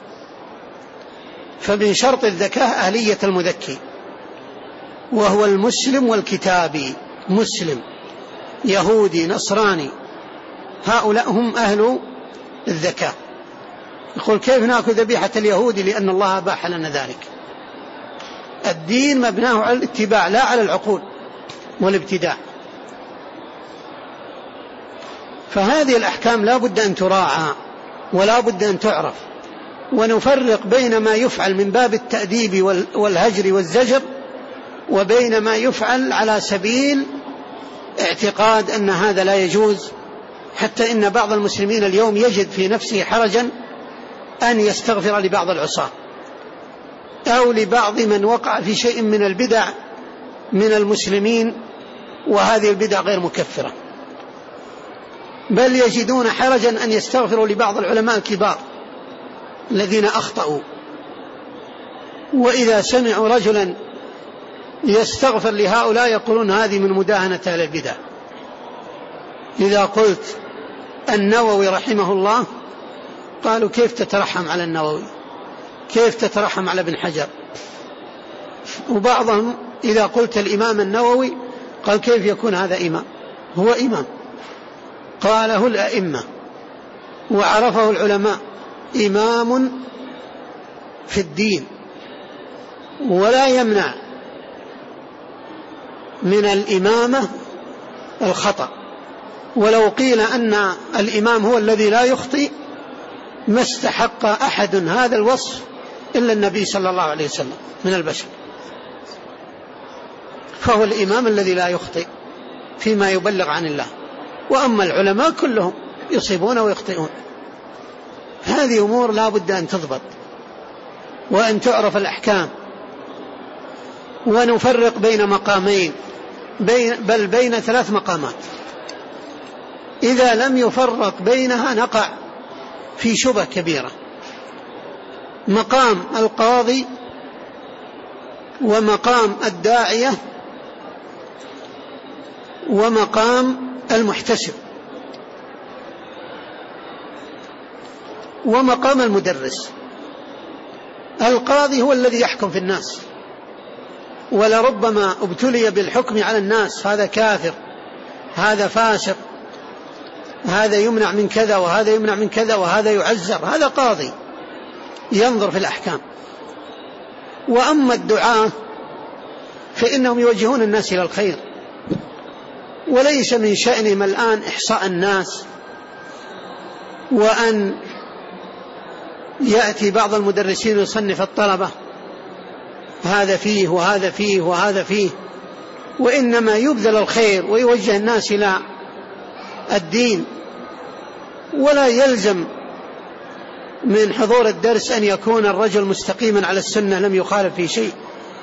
فمن شرط الذكاء أهلية المذكي، وهو المسلم والكتابي، مسلم يهودي نصراني، هؤلاء هم أهل الذكاء. يقول: كيف نأكل ذبيحة اليهودي؟ لأن الله أباح لنا ذلك. الدين مبناه على الاتباع لا على العقول. والابتداع. فهذه الأحكام لا بد أن تراعى ولا بد أن تعرف، ونفرق بين ما يفعل من باب التأديب والهجر والزجر وبين ما يفعل على سبيل اعتقاد أن هذا لا يجوز، حتى إن بعض المسلمين اليوم يجد في نفسه حرجا أن يستغفر لبعض العصاة أو لبعض من وقع في شيء من البدع من المسلمين، وهذه البدع غير مكفرة، بل يجدون حرجا أن يستغفروا لبعض العلماء الكبار الذين أخطأوا. وإذا سمعوا رجلا يستغفر لهؤلاء يقولون هذه من مداهنة أهل البدع. إذا قلت النووي رحمه الله قالوا كيف تترحم على النووي، كيف تترحم على ابن حجر. وبعضهم إذا قلت الإمام النووي قال كيف يكون هذا إمام، هو إمام قاله الأئمة وعرفه العلماء، إمام في الدين، ولا يمنع من الإمامة الخطأ. ولو قيل أن الإمام هو الذي لا يخطئ ما استحق أحد هذا الوصف إلا النبي صلى الله عليه وسلم من البشر، فهو الإمام الذي لا يخطئ فيما يبلغ عن الله، وأما العلماء كلهم يصيبون ويخطئون. هذه أمور لا بد أن تضبط وأن تعرف الأحكام، ونفرق بين مقامين بل بين 3 مقامات. إذا لم يفرق بينها نقع في شبهة كبيرة. مقام القاضي ومقام الداعية ومقام المحتسب ومقام المدرس. القاضي هو الذي يحكم في الناس، ولربما ابتلي بالحكم على الناس، هذا كافر، هذا فاسق، هذا يمنع من كذا وهذا يمنع من كذا وهذا يعزر، هذا قاضي ينظر في الأحكام. وأما الدعاة فإنهم يوجهون الناس إلى الخير، وليس من شأنهم الآن إحصاء الناس، وأن يأتي بعض المدرسين يصنف الطلبة هذا فيه وهذا فيه وهذا فيه، وإنما يبذل الخير ويوجه الناس إلى الدين. ولا يلزم من حضور الدرس أن يكون الرجل مستقيما على السنة لم يخالف في شيء.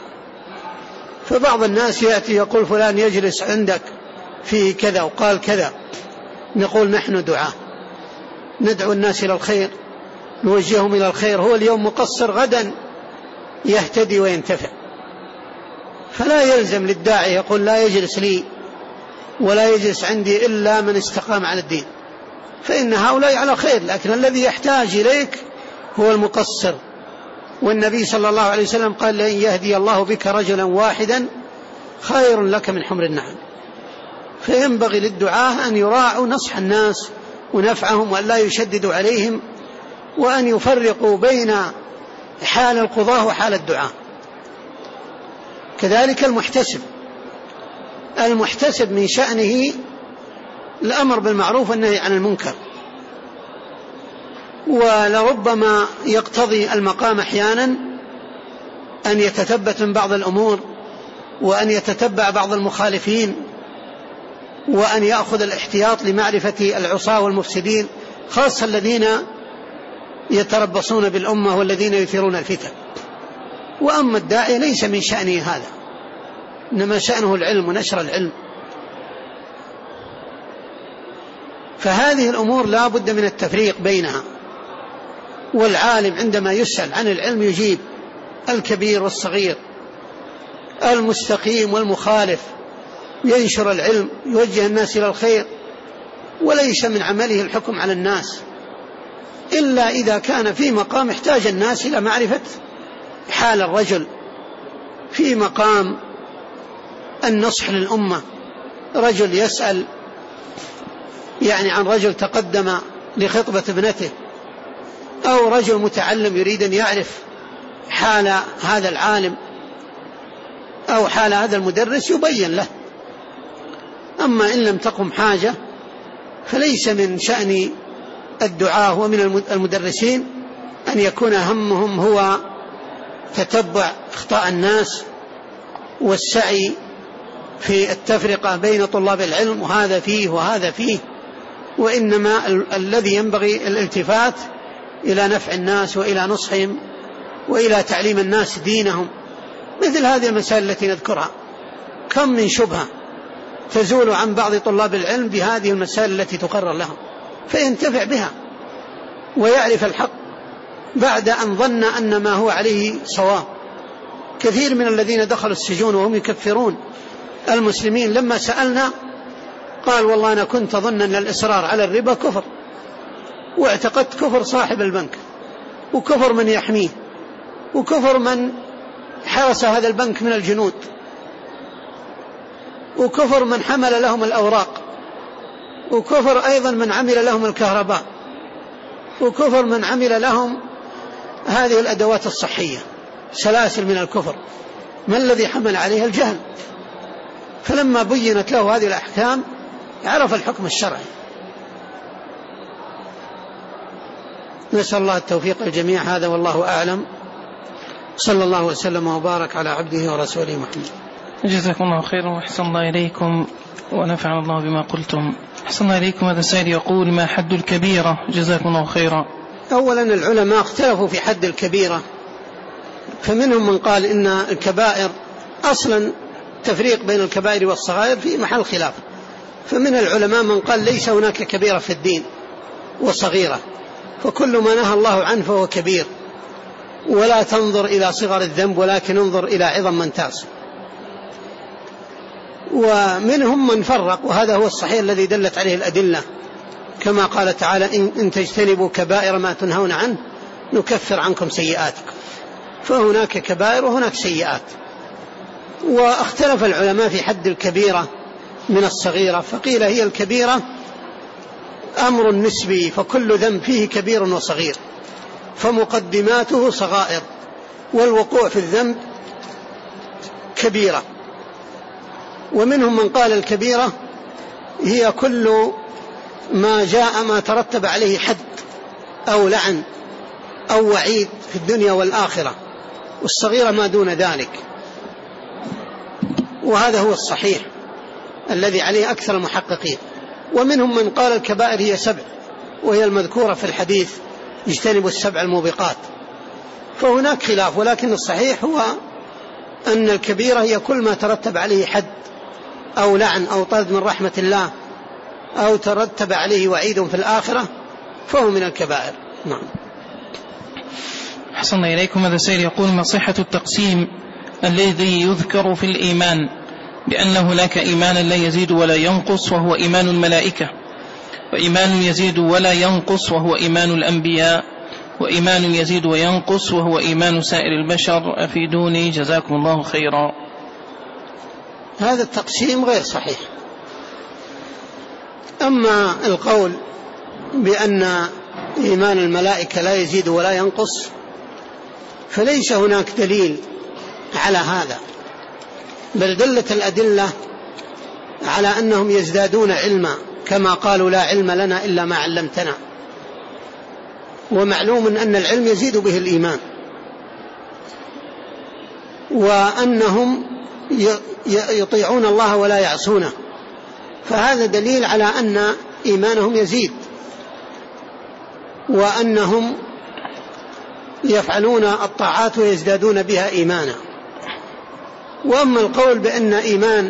فبعض الناس يأتي يقول فلان يجلس عندك في كذا وقال كذا، نقول نحن دعاة ندعو الناس إلى الخير، نوجههم إلى الخير، هو اليوم مقصر غدا يهتدي وينتفع. فلا يلزم للداعي يقول لا يجلس لي ولا يجلس عندي إلا من استقام على الدين، فإن هؤلاء على خير، لكن الذي يحتاج إليك هو المقصر. والنبي صلى الله عليه وسلم قال لن يهدي الله بك رجلا واحدا خير لك من حمر النعم. فينبغي للدعاة أن يراعوا نصح الناس ونفعهم، وأن لا يشددوا عليهم، وأن يفرقوا بين حال القضاة وحال الدعاة. كذلك المحتسب من شأنه الأمر بالمعروف والنهي عن المنكر، ولربما يقتضي المقام أحيانا أن يتثبت من بعض الأمور، وأن يتتبع بعض المخالفين، وأن يأخذ الاحتياط لمعرفة العصاة والمفسدين، خاصة الذين يتربصون بالأمة والذين يثيرون الفتن. وأما الداعي ليس من شأنه هذا، إنما شأنه العلم ونشر العلم. فهذه الأمور لا بد من التفريق بينها، والعالم عندما يسأل عن العلم يجيب، الكبير والصغير، المستقيم والمخالف، ينشر العلم، يوجه الناس إلى الخير، وليس من عمله الحكم على الناس إلا إذا كان في مقام احتاج الناس إلى معرفة حال الرجل، في مقام النصح للأمة. رجل يسأل يعني عن رجل تقدم لخطبة ابنته، أو رجل متعلم يريد أن يعرف حال هذا العالم أو حال هذا المدرس، يبين له أما إن لم تقم حاجة فليس من شأن الدعاة ومن المدرسين أن يكون همهم هو تتبع أخطاء الناس والسعي في التفرقة بين طلاب العلم وهذا فيه وهذا فيه، وإنما الذي ينبغي الالتفات إلى نفع الناس وإلى نصحهم وإلى تعليم الناس دينهم. مثل هذه المسائل التي نذكرها كم من شبهة تزول عن بعض طلاب العلم بهذه المسائل التي تقرر لهم، فينتفع بها ويعرف الحق بعد أن ظن أن ما هو عليه صواب. كثير من الذين دخلوا السجون وهم يكفرون المسلمين لما سألنا قال والله أنا كنت أظن أن الإصرار على الربا كفر، واعتقدت كفر صاحب البنك وكفر من يحميه وكفر من حرس هذا البنك من الجنود وكفر من حمل لهم الأوراق وكفر أيضا من عمل لهم الكهرباء وكفر من عمل لهم هذه الأدوات الصحية، سلاسل من الكفر. ما الذي حمل عليها؟ الجهل. فلما بينت له هذه الأحكام عرف الحكم الشرعي. نسأل الله التوفيق الجميع. هذا والله أعلم. صلى الله وسلم وبارك على عبده ورسوله محمد. جزاكم الله خيرا وأحسن الله إليكم ونفع الله بما قلتم. أحسن الله إليكم. هذا السائل يقول: ما حد الكبيرة؟ جزاكم الله خيرا. أولا العلماء اختلفوا في حد الكبيرة، فمنهم من قال إن الكبائر أصلا تفريق بين الكبائر والصغائر في محل خلاف، فمن العلماء من قال ليس هناك كبيرة في الدين وصغيرة، فكل ما نهى الله عنه فهو كبير، ولا تنظر إلى صغر الذنب ولكن انظر إلى عظم من تاس. ومنهم من فرق، وهذا هو الصحيح الذي دلت عليه الأدلة، كما قال تعالى: إن تجتنبوا كبائر ما تنهون عنه نكفر عنكم سيئاتكم. فهناك كبائر وهناك سيئات. واختلف العلماء في حد الكبيرة من الصغيرة، فقيل هي الكبيرة أمر نسبي، فكل ذنب فيه كبير وصغير، فمقدماته صغائر، والوقوع في الذنب كبيرة. ومنهم من قال الكبيرة هي كل ما جاء ما ترتب عليه حد أو لعن أو وعيد في الدنيا والآخرة، والصغيرة ما دون ذلك. وهذا هو الصحيح الذي عليه أكثر المحققين. ومنهم من قال الكبائر هي 7، وهي المذكورة في الحديث: اجتنبوا 7 الموبقات. فهناك خلاف، ولكن الصحيح هو أن الكبيرة هي كل ما ترتب عليه حد أو لعن أو طرد من رحمة الله أو ترتب عليه وعيد في الآخرة، فهو من الكبائر. نعم. أحسن إليكم. هذا السائل يقول: ما صحة التقسيم الذي يذكر في الإيمان بأن هناك إيمانا لا يزيد ولا ينقص وهو إيمان الملائكة، وإيمان يزيد ولا ينقص وهو إيمان الأنبياء، وإيمان يزيد وينقص وهو إيمان سائر البشر؟ أفيدوني جزاكم الله خيرا. هذا التقسيم غير صحيح. أما القول بأن إيمان الملائكة لا يزيد ولا ينقص فليس هناك دليل على هذا، بل دلت الأدلة على أنهم يزدادون علما، كما قالوا: لا علم لنا إلا ما علمتنا. ومعلوم أن العلم يزيد به الإيمان، وأنهم يطيعون الله ولا يعصونه، فهذا دليل على أن إيمانهم يزيد وأنهم يفعلون الطاعات ويزدادون بها إيمانا. وأما القول بأن إيمان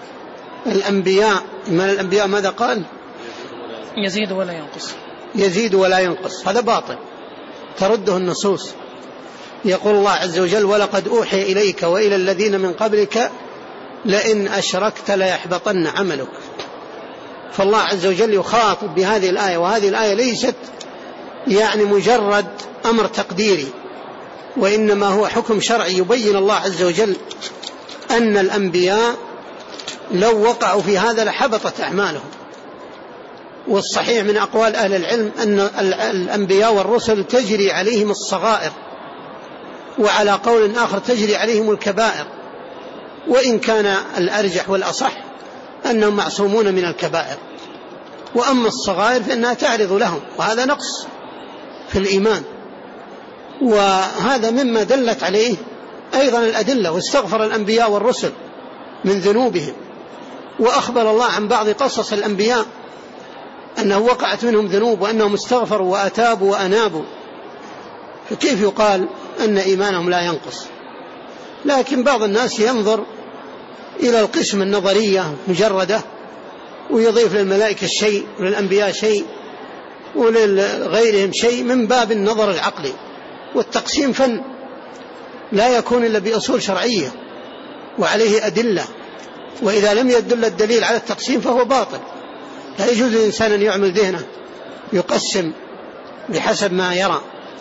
الأنبياء ماذا قال؟ يزيد ولا ينقص. يزيد ولا ينقص، هذا باطل ترده النصوص. يقول الله عز وجل: ولقد أوحي إليك وإلى الذين من قبلك لئن أشركت ليحبطن عملك. فالله عز وجل يخاطب بهذه الآية، وهذه الآية ليست يعني مجرد أمر تقديري، وإنما هو حكم شرعي يبين الله عز وجل أن الأنبياء لو وقعوا في هذا لحبطت أعمالهم. والصحيح من أقوال أهل العلم أن الأنبياء والرسل تجري عليهم الصغائر، وعلى قول آخر تجري عليهم الكبائر، وإن كان الأرجح والأصح أنهم معصومون من الكبائر، وأما الصغائر فإنها تعرض لهم، وهذا نقص في الإيمان. وهذا مما دلت عليه أيضا الأدلة، واستغفر الأنبياء والرسل من ذنوبهم، وأخبر الله عن بعض قصص الأنبياء أنه وقعت منهم ذنوب وأنهم استغفروا وأتابوا وأنابوا، فكيف يقال أن إيمانهم لا ينقص؟ لكن بعض الناس ينظر إلى القسم النظرية مجردة، ويضيف للملائكة شيء وللأنبياء شيء ولغيرهم شيء من باب النظر العقلي. والتقسيم فن لا يكون إلا بأصول شرعية وعليه أدلة، وإذا لم يدل الدليل على التقسيم فهو باطل. لا يجوز للإنسان أن يعمل ذهنه يقسم بحسب ما يرى.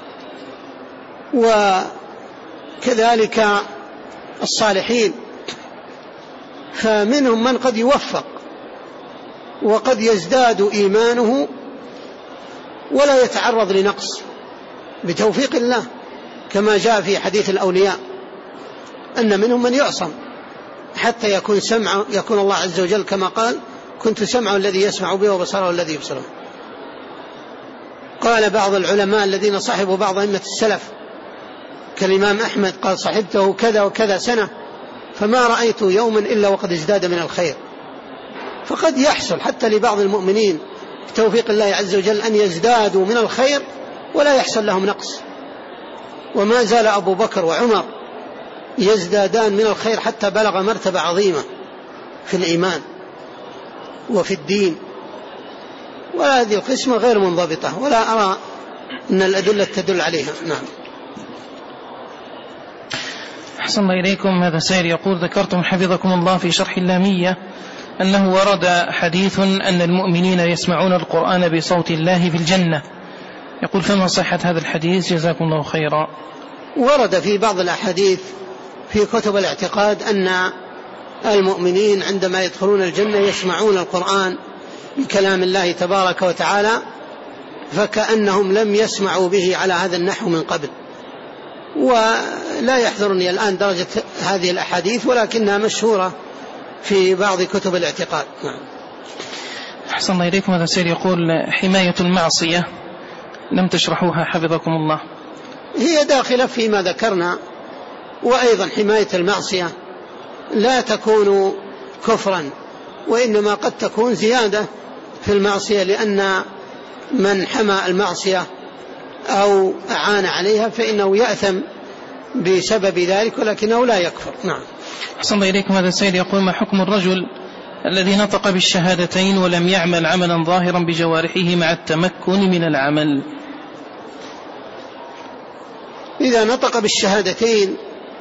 وكذلك الصالحين، فمنهم من قد يوفق وقد يزداد إيمانه ولا يتعرض لنقص بتوفيق الله، كما جاء في حديث الأولياء أن منهم من يعصم حتى يكون الله عز وجل كما قال: كنت سمعه الذي يسمع به وبصره الذي يبصره. قال بعض العلماء الذين صحبوا بعض أئمة السلف كالإمام أحمد قال: صحبته كذا وكذا سنة فما رأيت يوما إلا وقد ازداد من الخير. فقد يحصل حتى لبعض المؤمنين بتوفيق الله عز وجل أن يزدادوا من الخير ولا يحصل لهم نقص. وما زال أبو بكر وعمر يزدادان من الخير حتى بلغ مرتبة عظيمة في الإيمان وفي الدين. وهذه القسمة غير منضبطة، ولا أرى أن الأدلة تدل عليها. نعم. أحسن الله إليكم. هذا سائل يقول: ذكرتم حفظكم الله في شرح اللامية أنه ورد حديث أن المؤمنين يسمعون القرآن بصوت الله في الجنة، يقول: فما صحة هذا الحديث؟ جزاكم الله خيرا. ورد في بعض الأحاديث في كتب الاعتقاد أن المؤمنين عندما يدخلون الجنة يسمعون القرآن بكلام الله تبارك وتعالى فكأنهم لم يسمعوا به على هذا النحو من قبل. ولا يحضرني الآن درجة هذه الأحاديث، ولكنها مشهورة في بعض كتب الاعتقاد. نعم. أحسن الله إليكم. هذا سير يقول: حماية المعصية لم تشرحوها حفظكم الله. هي داخلة فيما ذكرنا. وأيضا حماية المعصية لا تكون كفرا، وإنما قد تكون زيادة في المعصية، لأن من حمى المعصية أو أعان عليها فإنه يأثم بسبب ذلك، ولكنه لا يكفر. نعم. أحسن الله إليكم. هذا السيد يقول: ما حكم الرجل الذي نطق بالشهادتين ولم يعمل عملا ظاهرا بجوارحه مع التمكن من العمل؟ إذا نطق بالشهادتين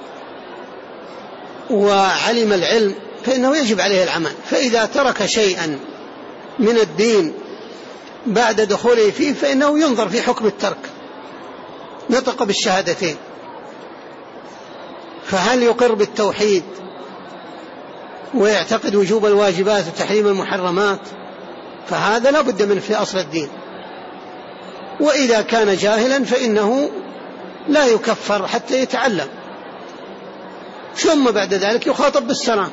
وعلم العلم فإنه يجب عليه العمل، فإذا ترك شيئا من الدين بعد دخوله فيه فإنه ينظر في حكم الترك. نطق بالشهادتين، فهل يقر بالتوحيد ويعتقد وجوب الواجبات وتحريم المحرمات؟ فهذا لا بد منه في أصل الدين. وإذا كان جاهلا فإنه لا يكفر حتى يتعلم، ثم بعد ذلك يخاطب بالصلاة.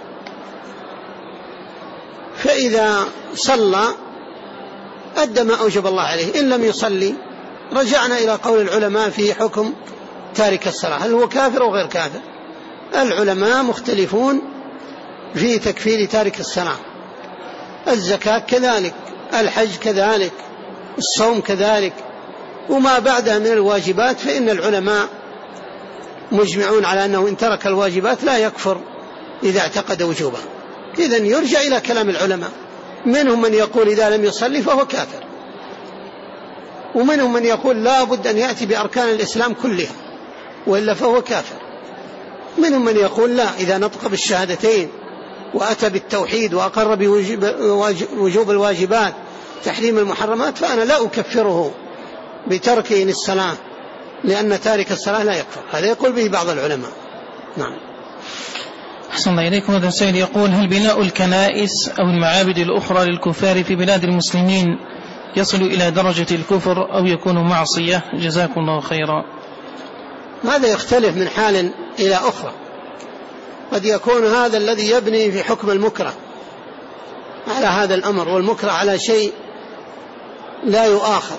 فإذا صلى أدى ما أوجب الله عليه، إن لم يصلي رجعنا إلى قول العلماء في حكم تارك الصلاة، هل هو كافر أو غير كافر؟ العلماء مختلفون في تكفير تارك الصلاة. الزكاة كذلك، الحج كذلك، الصوم كذلك، وما بعدها من الواجبات فإن العلماء مجمعون على أنه إن ترك الواجبات لا يكفر إذا اعتقد وجوبها. إذن يرجع إلى كلام العلماء. منهم من يقول إذا لم يصلي فهو كافر، ومنهم من يقول لا بد أن يأتي بأركان الإسلام كلها وإلا فهو كافر. منهم من يقول لا، إذا نطق بالشهادتين وأتى بالتوحيد وأقر بوجوب الواجبات تحريم المحرمات فأنا لا أكفره بتركه للصلاة، لأن تارك الصلاة لا يكفر. هذا يقول به بعض العلماء. نعم. أحسن الله إليكم. هذا السائل يقول: هل بناء الكنائس أو المعابد الأخرى للكفار في بلاد المسلمين يصل إلى درجة الكفر أو يكون معصية؟ جزاكم الله خيرا. هذا يختلف من حال إلى أخرى. قد يكون هذا الذي يبني في حكم المكره، على هذا الأمر، والمكره على شيء لا يؤاخذ،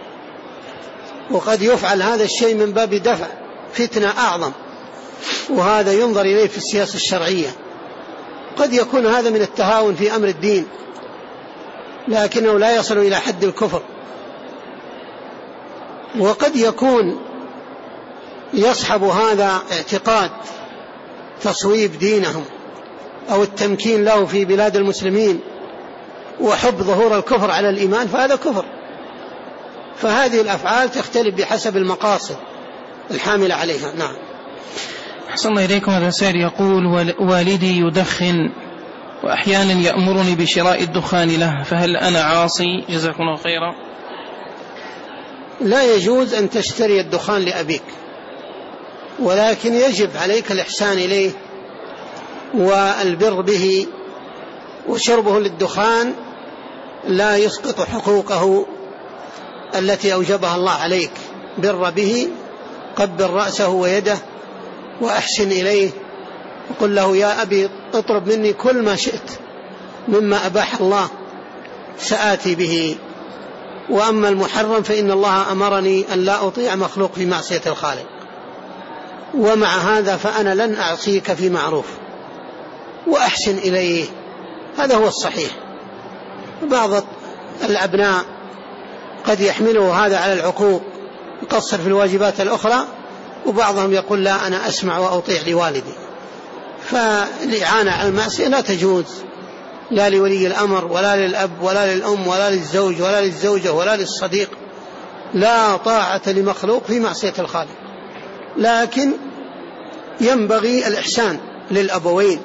وقد يفعل هذا الشيء من باب دفع فتنة أعظم، وهذا ينظر إليه في السياسة الشرعية. قد يكون هذا من التهاون في أمر الدين، لكنه لا يصل إلى حد الكفر. وقد يكون يصحب هذا اعتقاد تصويب دينهم أو التمكين له في بلاد المسلمين وحب ظهور الكفر على الإيمان، فهذا كفر. فهذه الأفعال تختلف بحسب المقاصد الحاملة عليها. نعم. أحسن الله إليكم. هذا سائل يقول: والدي يدخن وأحيانا يأمرني بشراء الدخان له، فهل أنا عاصي؟ جزاكم الله خيرا. لا يجوز أن تشتري الدخان لأبيك، ولكن يجب عليك الإحسان إليه والبر به، وشربه للدخان لا يسقط حقوقه التي أوجبها الله عليك. بر به، قبل رأسه ويده وأحسن إليه، وقل له: يا أبي اطلب مني كل ما شئت مما أباح الله سآتي به، وأما المحرم فإن الله أمرني أن لا أطيع مخلوق في معصية الخالق، ومع هذا فأنا لن أعصيك في معروف وأحسن إليه. هذا هو الصحيح. بعض الأبناء قد يحمله هذا على العقوق، يقصر في الواجبات الأخرى، وبعضهم يقول: لا، أنا أسمع وأطيع لوالدي. فالإعانة على المعصية لا تجوز، لا لولي الأمر ولا للأب ولا للأم ولا للزوج ولا للزوجة ولا للصديق. لا طاعة لمخلوق في معصية الخالق، لكن ينبغي الإحسان للأبوين.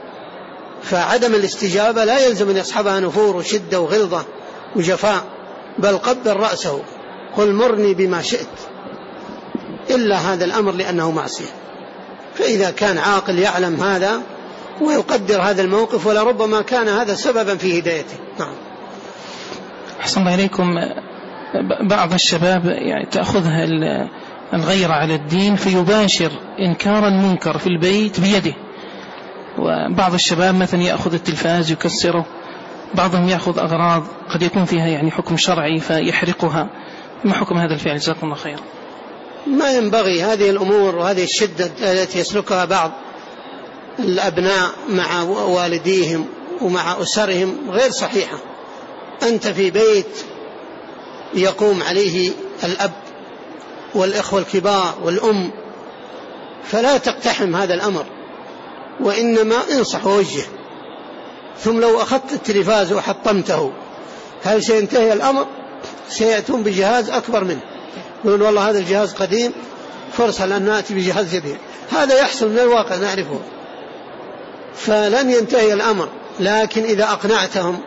فعدم الاستجابة لا يلزم أن يصحبها نفور وشدة وغلظة وجفاء، بل قبل رأسه، قل مرني بما شئت، إلا هذا الأمر لأنه معصية. فإذا كان عاقل يعلم هذا ويقدر هذا الموقف، ولربما كان هذا سببا في هدايته. نعم. أحسن الله إليكم. بعض الشباب يعني تأخذها الغيرة على الدين فيباشر إنكار المنكر في البيت بيده، وبعض الشباب مثلا يأخذ التلفاز يكسره، بعضهم يأخذ أغراض قد يكون فيها يعني حكم شرعي فيحرقها. ما حكم هذا الفعل؟ جزاكم الله خيرا. ما ينبغي هذه الأمور وهذه الشدة التي يسلكها بعض الأبناء مع والديهم ومع أسرهم غير صحيحة. أنت في بيت يقوم عليه الأب والإخوة الكبار والأم، فلا تقتحم هذا الأمر، وإنما انصح ووجه. ثم لو أخذت التلفاز وحطمته، هل سينتهي الأمر؟ سيأتون بجهاز أكبر منه، يقول: والله هذا الجهاز قديم، فرصة لأن نأتي بجهاز جديد. هذا يحصل من الواقع نعرفه، فلن ينتهي الأمر. لكن إذا أقنعتهم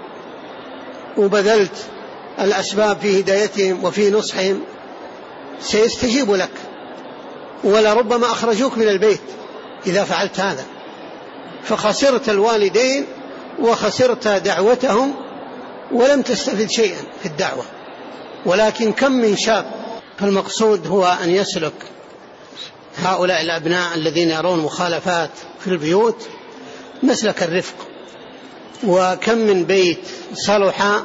وبذلت الأسباب في هدايتهم وفي نصحهم سيستجيبوا لك، ولربما أخرجوك من البيت إذا فعلت هذا، فخسرت الوالدين وخسرت دعوتهم ولم تستفد شيئا في الدعوة. ولكن كم من شاب، فالمقصود هو أن يسلك هؤلاء الأبناء الذين يرون مخالفات في البيوت مسلك الرفق. وكم من بيت صلح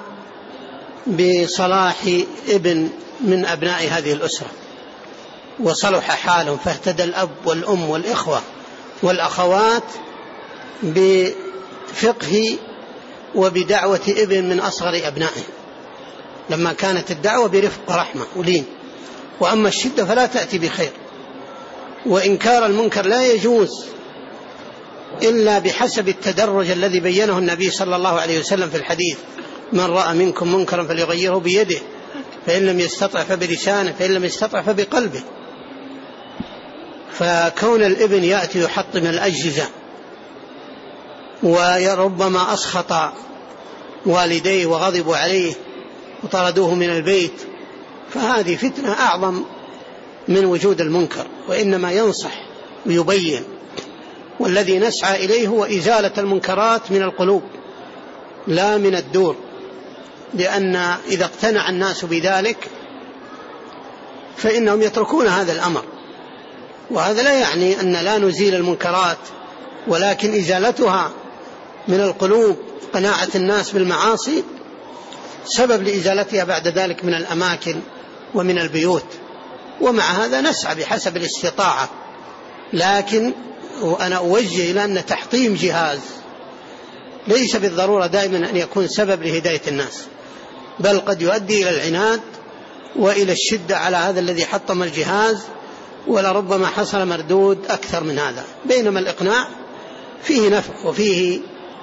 بصلاح ابن من أبناء هذه الأسرة، وصلح حالهم، فاهتدى الأب والأم والإخوة والأخوات بفقه وبدعوة ابن من أصغر أبنائه، لما كانت الدعوة برفق ورحمة ولين. وأما الشدة فلا تأتي بخير. وإنكار المنكر لا يجوز إلا بحسب التدرج الذي بينه النبي صلى الله عليه وسلم في الحديث: من رأى منكم منكرا فليغيره بيده، فإن لم يستطع فبلسانه، فإن لم يستطع فبقلبه. فكون الابن يأتي يحطم الأجهزة وربما أسخط والديه وغضبوا عليه وطردوه من البيت، فهذه فتنة أعظم من وجود المنكر. وإنما ينصح ويبين، والذي نسعى إليه هو إزالة المنكرات من القلوب لا من الدور، لأن إذا اقتنع الناس بذلك فإنهم يتركون هذا الأمر. وهذا لا يعني أن لا نزيل المنكرات، ولكن إزالتها من القلوب قناعة الناس بالمعاصي سبب لإزالتها بعد ذلك من الأماكن ومن البيوت. ومع هذا نسعى بحسب الاستطاعة، لكن وأنا أوجه إلى أن تحطيم جهاز ليس بالضرورة دائما أن يكون سبب لهداية الناس، بل قد يؤدي إلى العناد وإلى الشدة على هذا الذي حطم الجهاز، ولربما حصل مردود أكثر من هذا. بينما الإقناع فيه نفع وفيه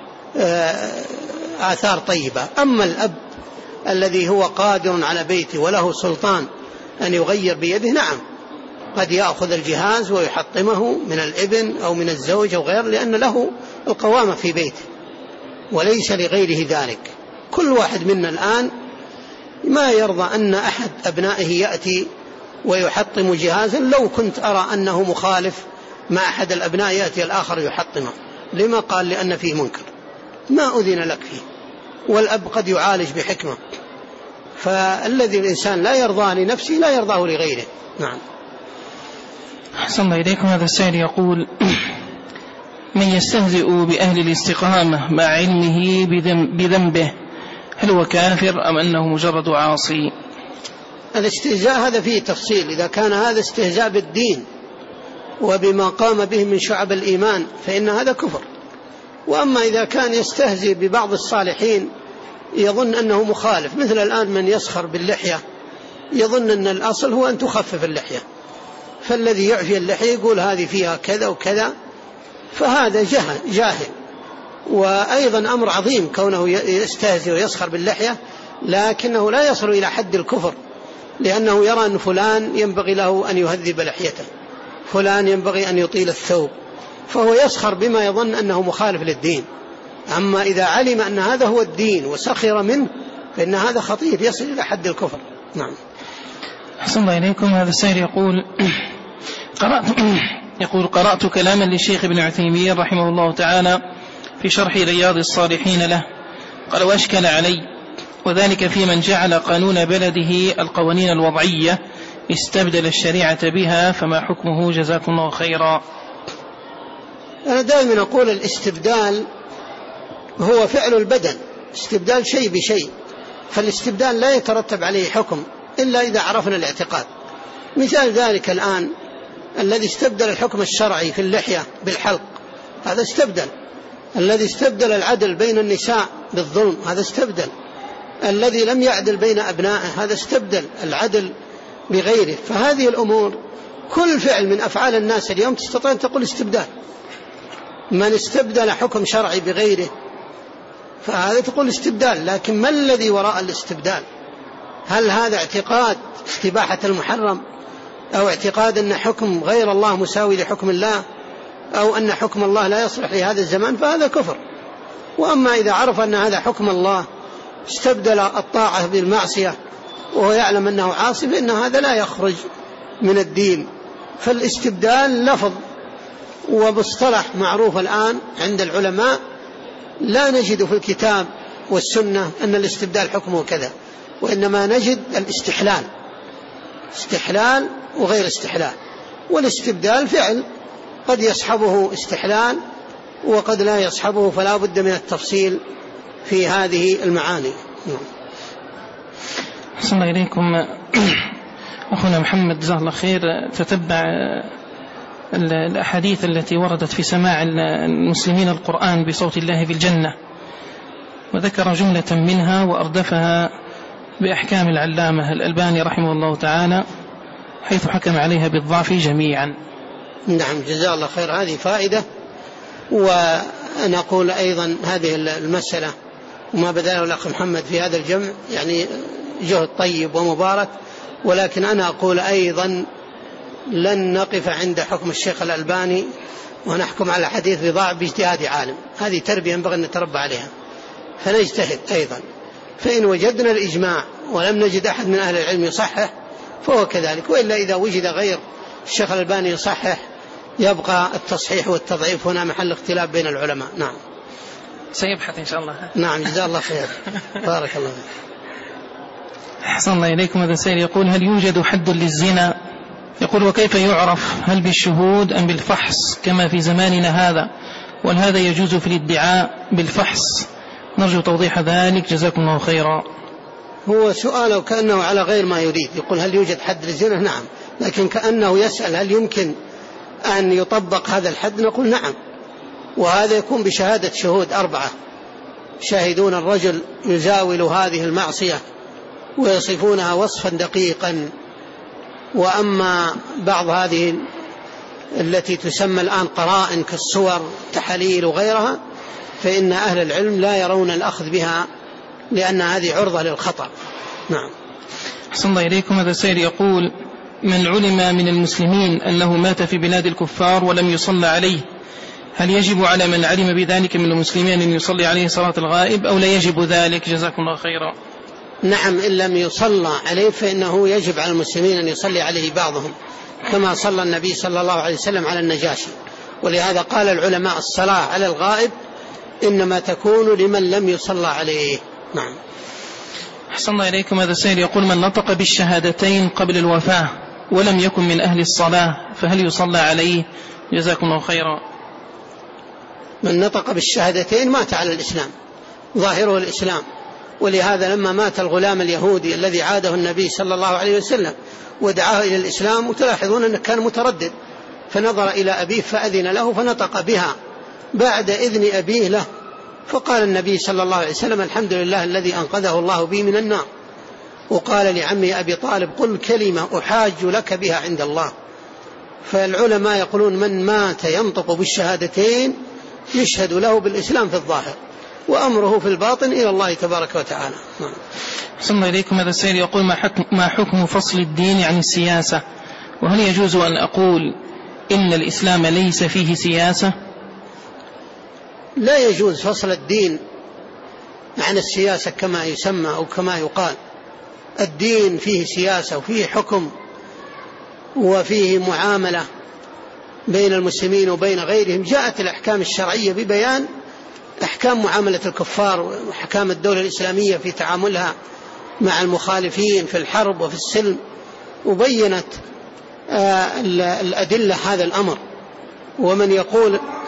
آثار طيبة. أما الأب الذي هو قادر على بيته وله سلطان أن يغير بيده، نعم قد يأخذ الجهاز ويحطمه من الابن أو من الزوج أو غير، لأن له القوامة في بيته وليس لغيره ذلك. كل واحد منا الآن ما يرضى أن أحد أبنائه يأتي ويحطم جهازا. لو كنت أرى أنه مخالف مع أحد الأبناء يأتي الآخر يحطمه. لما؟ قال لأن فيه منكر ما أذن لك فيه. والأب قد يعالج بحكمة، فالذي الإنسان لا يرضاه لنفسه لا يرضاه لغيره. نعم. أحسن الله إليكم. هذا السائل يقول: من يستهزئ بأهل الاستقامة مع علمه بذنبه هل هو كافر أم أنه مجرد عاصي؟ الاستهزاء هذا فيه تفصيل. إذا كان هذا استهزاء بالدين وبما قام به من شعب الإيمان فإن هذا كفر. وأما إذا كان يستهزئ ببعض الصالحين يظن أنه مخالف، مثل الآن من يسخر باللحية يظن أن الأصل هو أن تخفف اللحية، فالذي يعفي اللحية يقول هذه فيها كذا وكذا، فهذا جاهل. وأيضا أمر عظيم كونه يستهزئ ويسخر باللحية، لكنه لا يصل إلى حد الكفر، لأنه يرى أن فلان ينبغي له أن يهذب لحيته، فلان ينبغي أن يطيل الثوب، فهو يسخر بما يظن أنه مخالف للدين. أما إذا علم أن هذا هو الدين وسخر منه فإن هذا خطير يصل إلى حد الكفر. نعم. أحسن الله إليكم. هذا السائل يقول: قرأت كلاما للشيخ ابن عثيمين رحمه الله تعالى في شرح رياض الصالحين له، قال: وأشكل علي، وذلك في من جعل قانون بلده القوانين الوضعية استبدل الشريعة بها، فما حكمه؟ جزاكم الله خيرا. أنا دائما أقول الاستبدال هو فعل البدن، استبدال شيء بشيء، فالاستبدال لا يترتب عليه حكم إلا إذا عرفنا الاعتقاد. مثال ذلك الآن الذي استبدل الحكم الشرعي في اللحية بالحلق هذا استبدل، الذي استبدل العدل بين النساء بالظلم هذا استبدل، الذي لم يعدل بين أبنائه هذا استبدل العدل بغيره. فهذه الأمور كل فعل من أفعال الناس اليوم تستطيع أن تقول استبدال. من استبدل حكم شرعي بغيره فهذا تقول استبدال. لكن ما الذي وراء الاستبدال؟ هل هذا اعتقاد استباحة المحرم، أو اعتقاد أن حكم غير الله مساوي لحكم الله، أو أن حكم الله لا يصلح لهذا الزمان؟ فهذا كفر. وأما إذا عرف أن هذا حكم الله استبدل الطاعة بالمعصية وهو يعلم أنه عاصي فإن هذا لا يخرج من الدين. فالاستبدال لفظ ومصطلح معروف الآن عند العلماء، لا نجد في الكتاب والسنة أن الاستبدال حكمه كذا، وإنما نجد الاستحلال، استحلال وغير استحلال. والاستبدال فعل قد يصحبه استحلال وقد لا يصحبه، فلا بد من التفصيل في هذه المعاني. أحسن الله إليكم. أخونا محمد جزاه الله خير تتبع الأحاديث التي وردت في سماع المسلمين القرآن بصوت الله في الجنة، وذكر جملة منها وأردفها بأحكام العلامة الألباني رحمه الله تعالى، حيث حكم عليها بالضعف جميعا. نعم جزاه الله خير، هذه فائدة. ونقول أيضا هذه المسألة وما بذله الأخ محمد في هذا الجمع يعني جهد طيب ومبارك، ولكن أنا أقول أيضا لن نقف عند حكم الشيخ الألباني ونحكم على حديث بضاعف باجتهاد عالم. هذه تربية ينبغي أن نتربى عليها، فنجتهد أيضا. فإن وجدنا الإجماع ولم نجد أحد من أهل العلم يصحح فهو كذلك، وإلا إذا وجد غير الشيخ الألباني يصحح يبقى التصحيح والتضعيف هنا محل اختلاف بين العلماء. نعم سيبحث إن شاء الله. نعم جزاه الله خير. بارك الله فيك. أحسن الله إليكم. هذا السائل يقول: هل يوجد حد للزنا؟ يقول: وكيف يعرف؟ هل بالشهود أم بالفحص كما في زماننا هذا؟ وهل هذا يجوز في الادعاء بالفحص؟ نرجو توضيح ذلك جزاكم الله خيرا. هو سؤاله كأنه على غير ما يريد، يقول هل يوجد حد للزنا؟ نعم، لكن كأنه يسأل هل يمكن أن يطبق هذا الحد؟ نقول نعم، وهذا يكون بشهادة شهود 4 شاهدون الرجل يزاول هذه المعصية ويصفونها وصفا دقيقا. وأما بعض هذه التي تسمى الآن قرائن كالصور تحاليل وغيرها فإن أهل العلم لا يرون الأخذ بها لأن هذه عرضة للخطأ. نعم. أحسن الله إليكم. هذا السائل يقول: من علم من المسلمين أنه مات في بلاد الكفار ولم يصلى عليه، هل يجب على من علم بذلك من المسلمين أن يصلي عليه صلاة الغائب أو لا يجب ذلك؟ جزاكم الله خيرا. نعم، إن لم يصلى عليه فإنه يجب على المسلمين أن يصلي عليه بعضهم، كما صلى النبي صلى الله عليه وسلم على النجاشي. ولهذا قال العلماء الصلاة على الغائب إنما تكون لمن لم يصلى عليه. نعم. أحسن الله إليكم. هذا السائل يقول: من نطق بالشهادتين قبل الوفاة ولم يكن من أهل الصلاة فهل يصلى عليه؟ جزاكم الله خيرا. من نطق بالشهادتين مات على الإسلام، ظاهره الإسلام. ولهذا لما مات الغلام اليهودي الذي عاده النبي صلى الله عليه وسلم ودعاه إلى الإسلام، وتلاحظون أنه كان متردد، فنظر إلى أبيه فأذن له فنطق بها بعد إذن أبيه له، فقال النبي صلى الله عليه وسلم: الحمد لله الذي أنقذه الله بي من النار. وقال لعمي أبي طالب: قل كلمة أحاج لك بها عند الله. فالعلماء يقولون من مات ينطق بالشهادتين يشهد له بالإسلام في الظاهر، وأمره في الباطن إلى الله تبارك وتعالى. أحسن الله إليكم. هذا السائل يقول: ما حكم فصل الدين عن السياسة؟ وهل يجوز أن أقول إن الإسلام ليس فيه سياسة؟ لا يجوز فصل الدين عن السياسة كما يسمى أو كما يقال. الدين فيه سياسة وفيه حكم وفيه معاملة بين المسلمين وبين غيرهم. جاءت الأحكام الشرعية ببيان أحكام معاملة الكفار وأحكام الدولة الإسلامية في تعاملها مع المخالفين في الحرب وفي السلم، وبينت الأدلة هذا الأمر. ومن يقول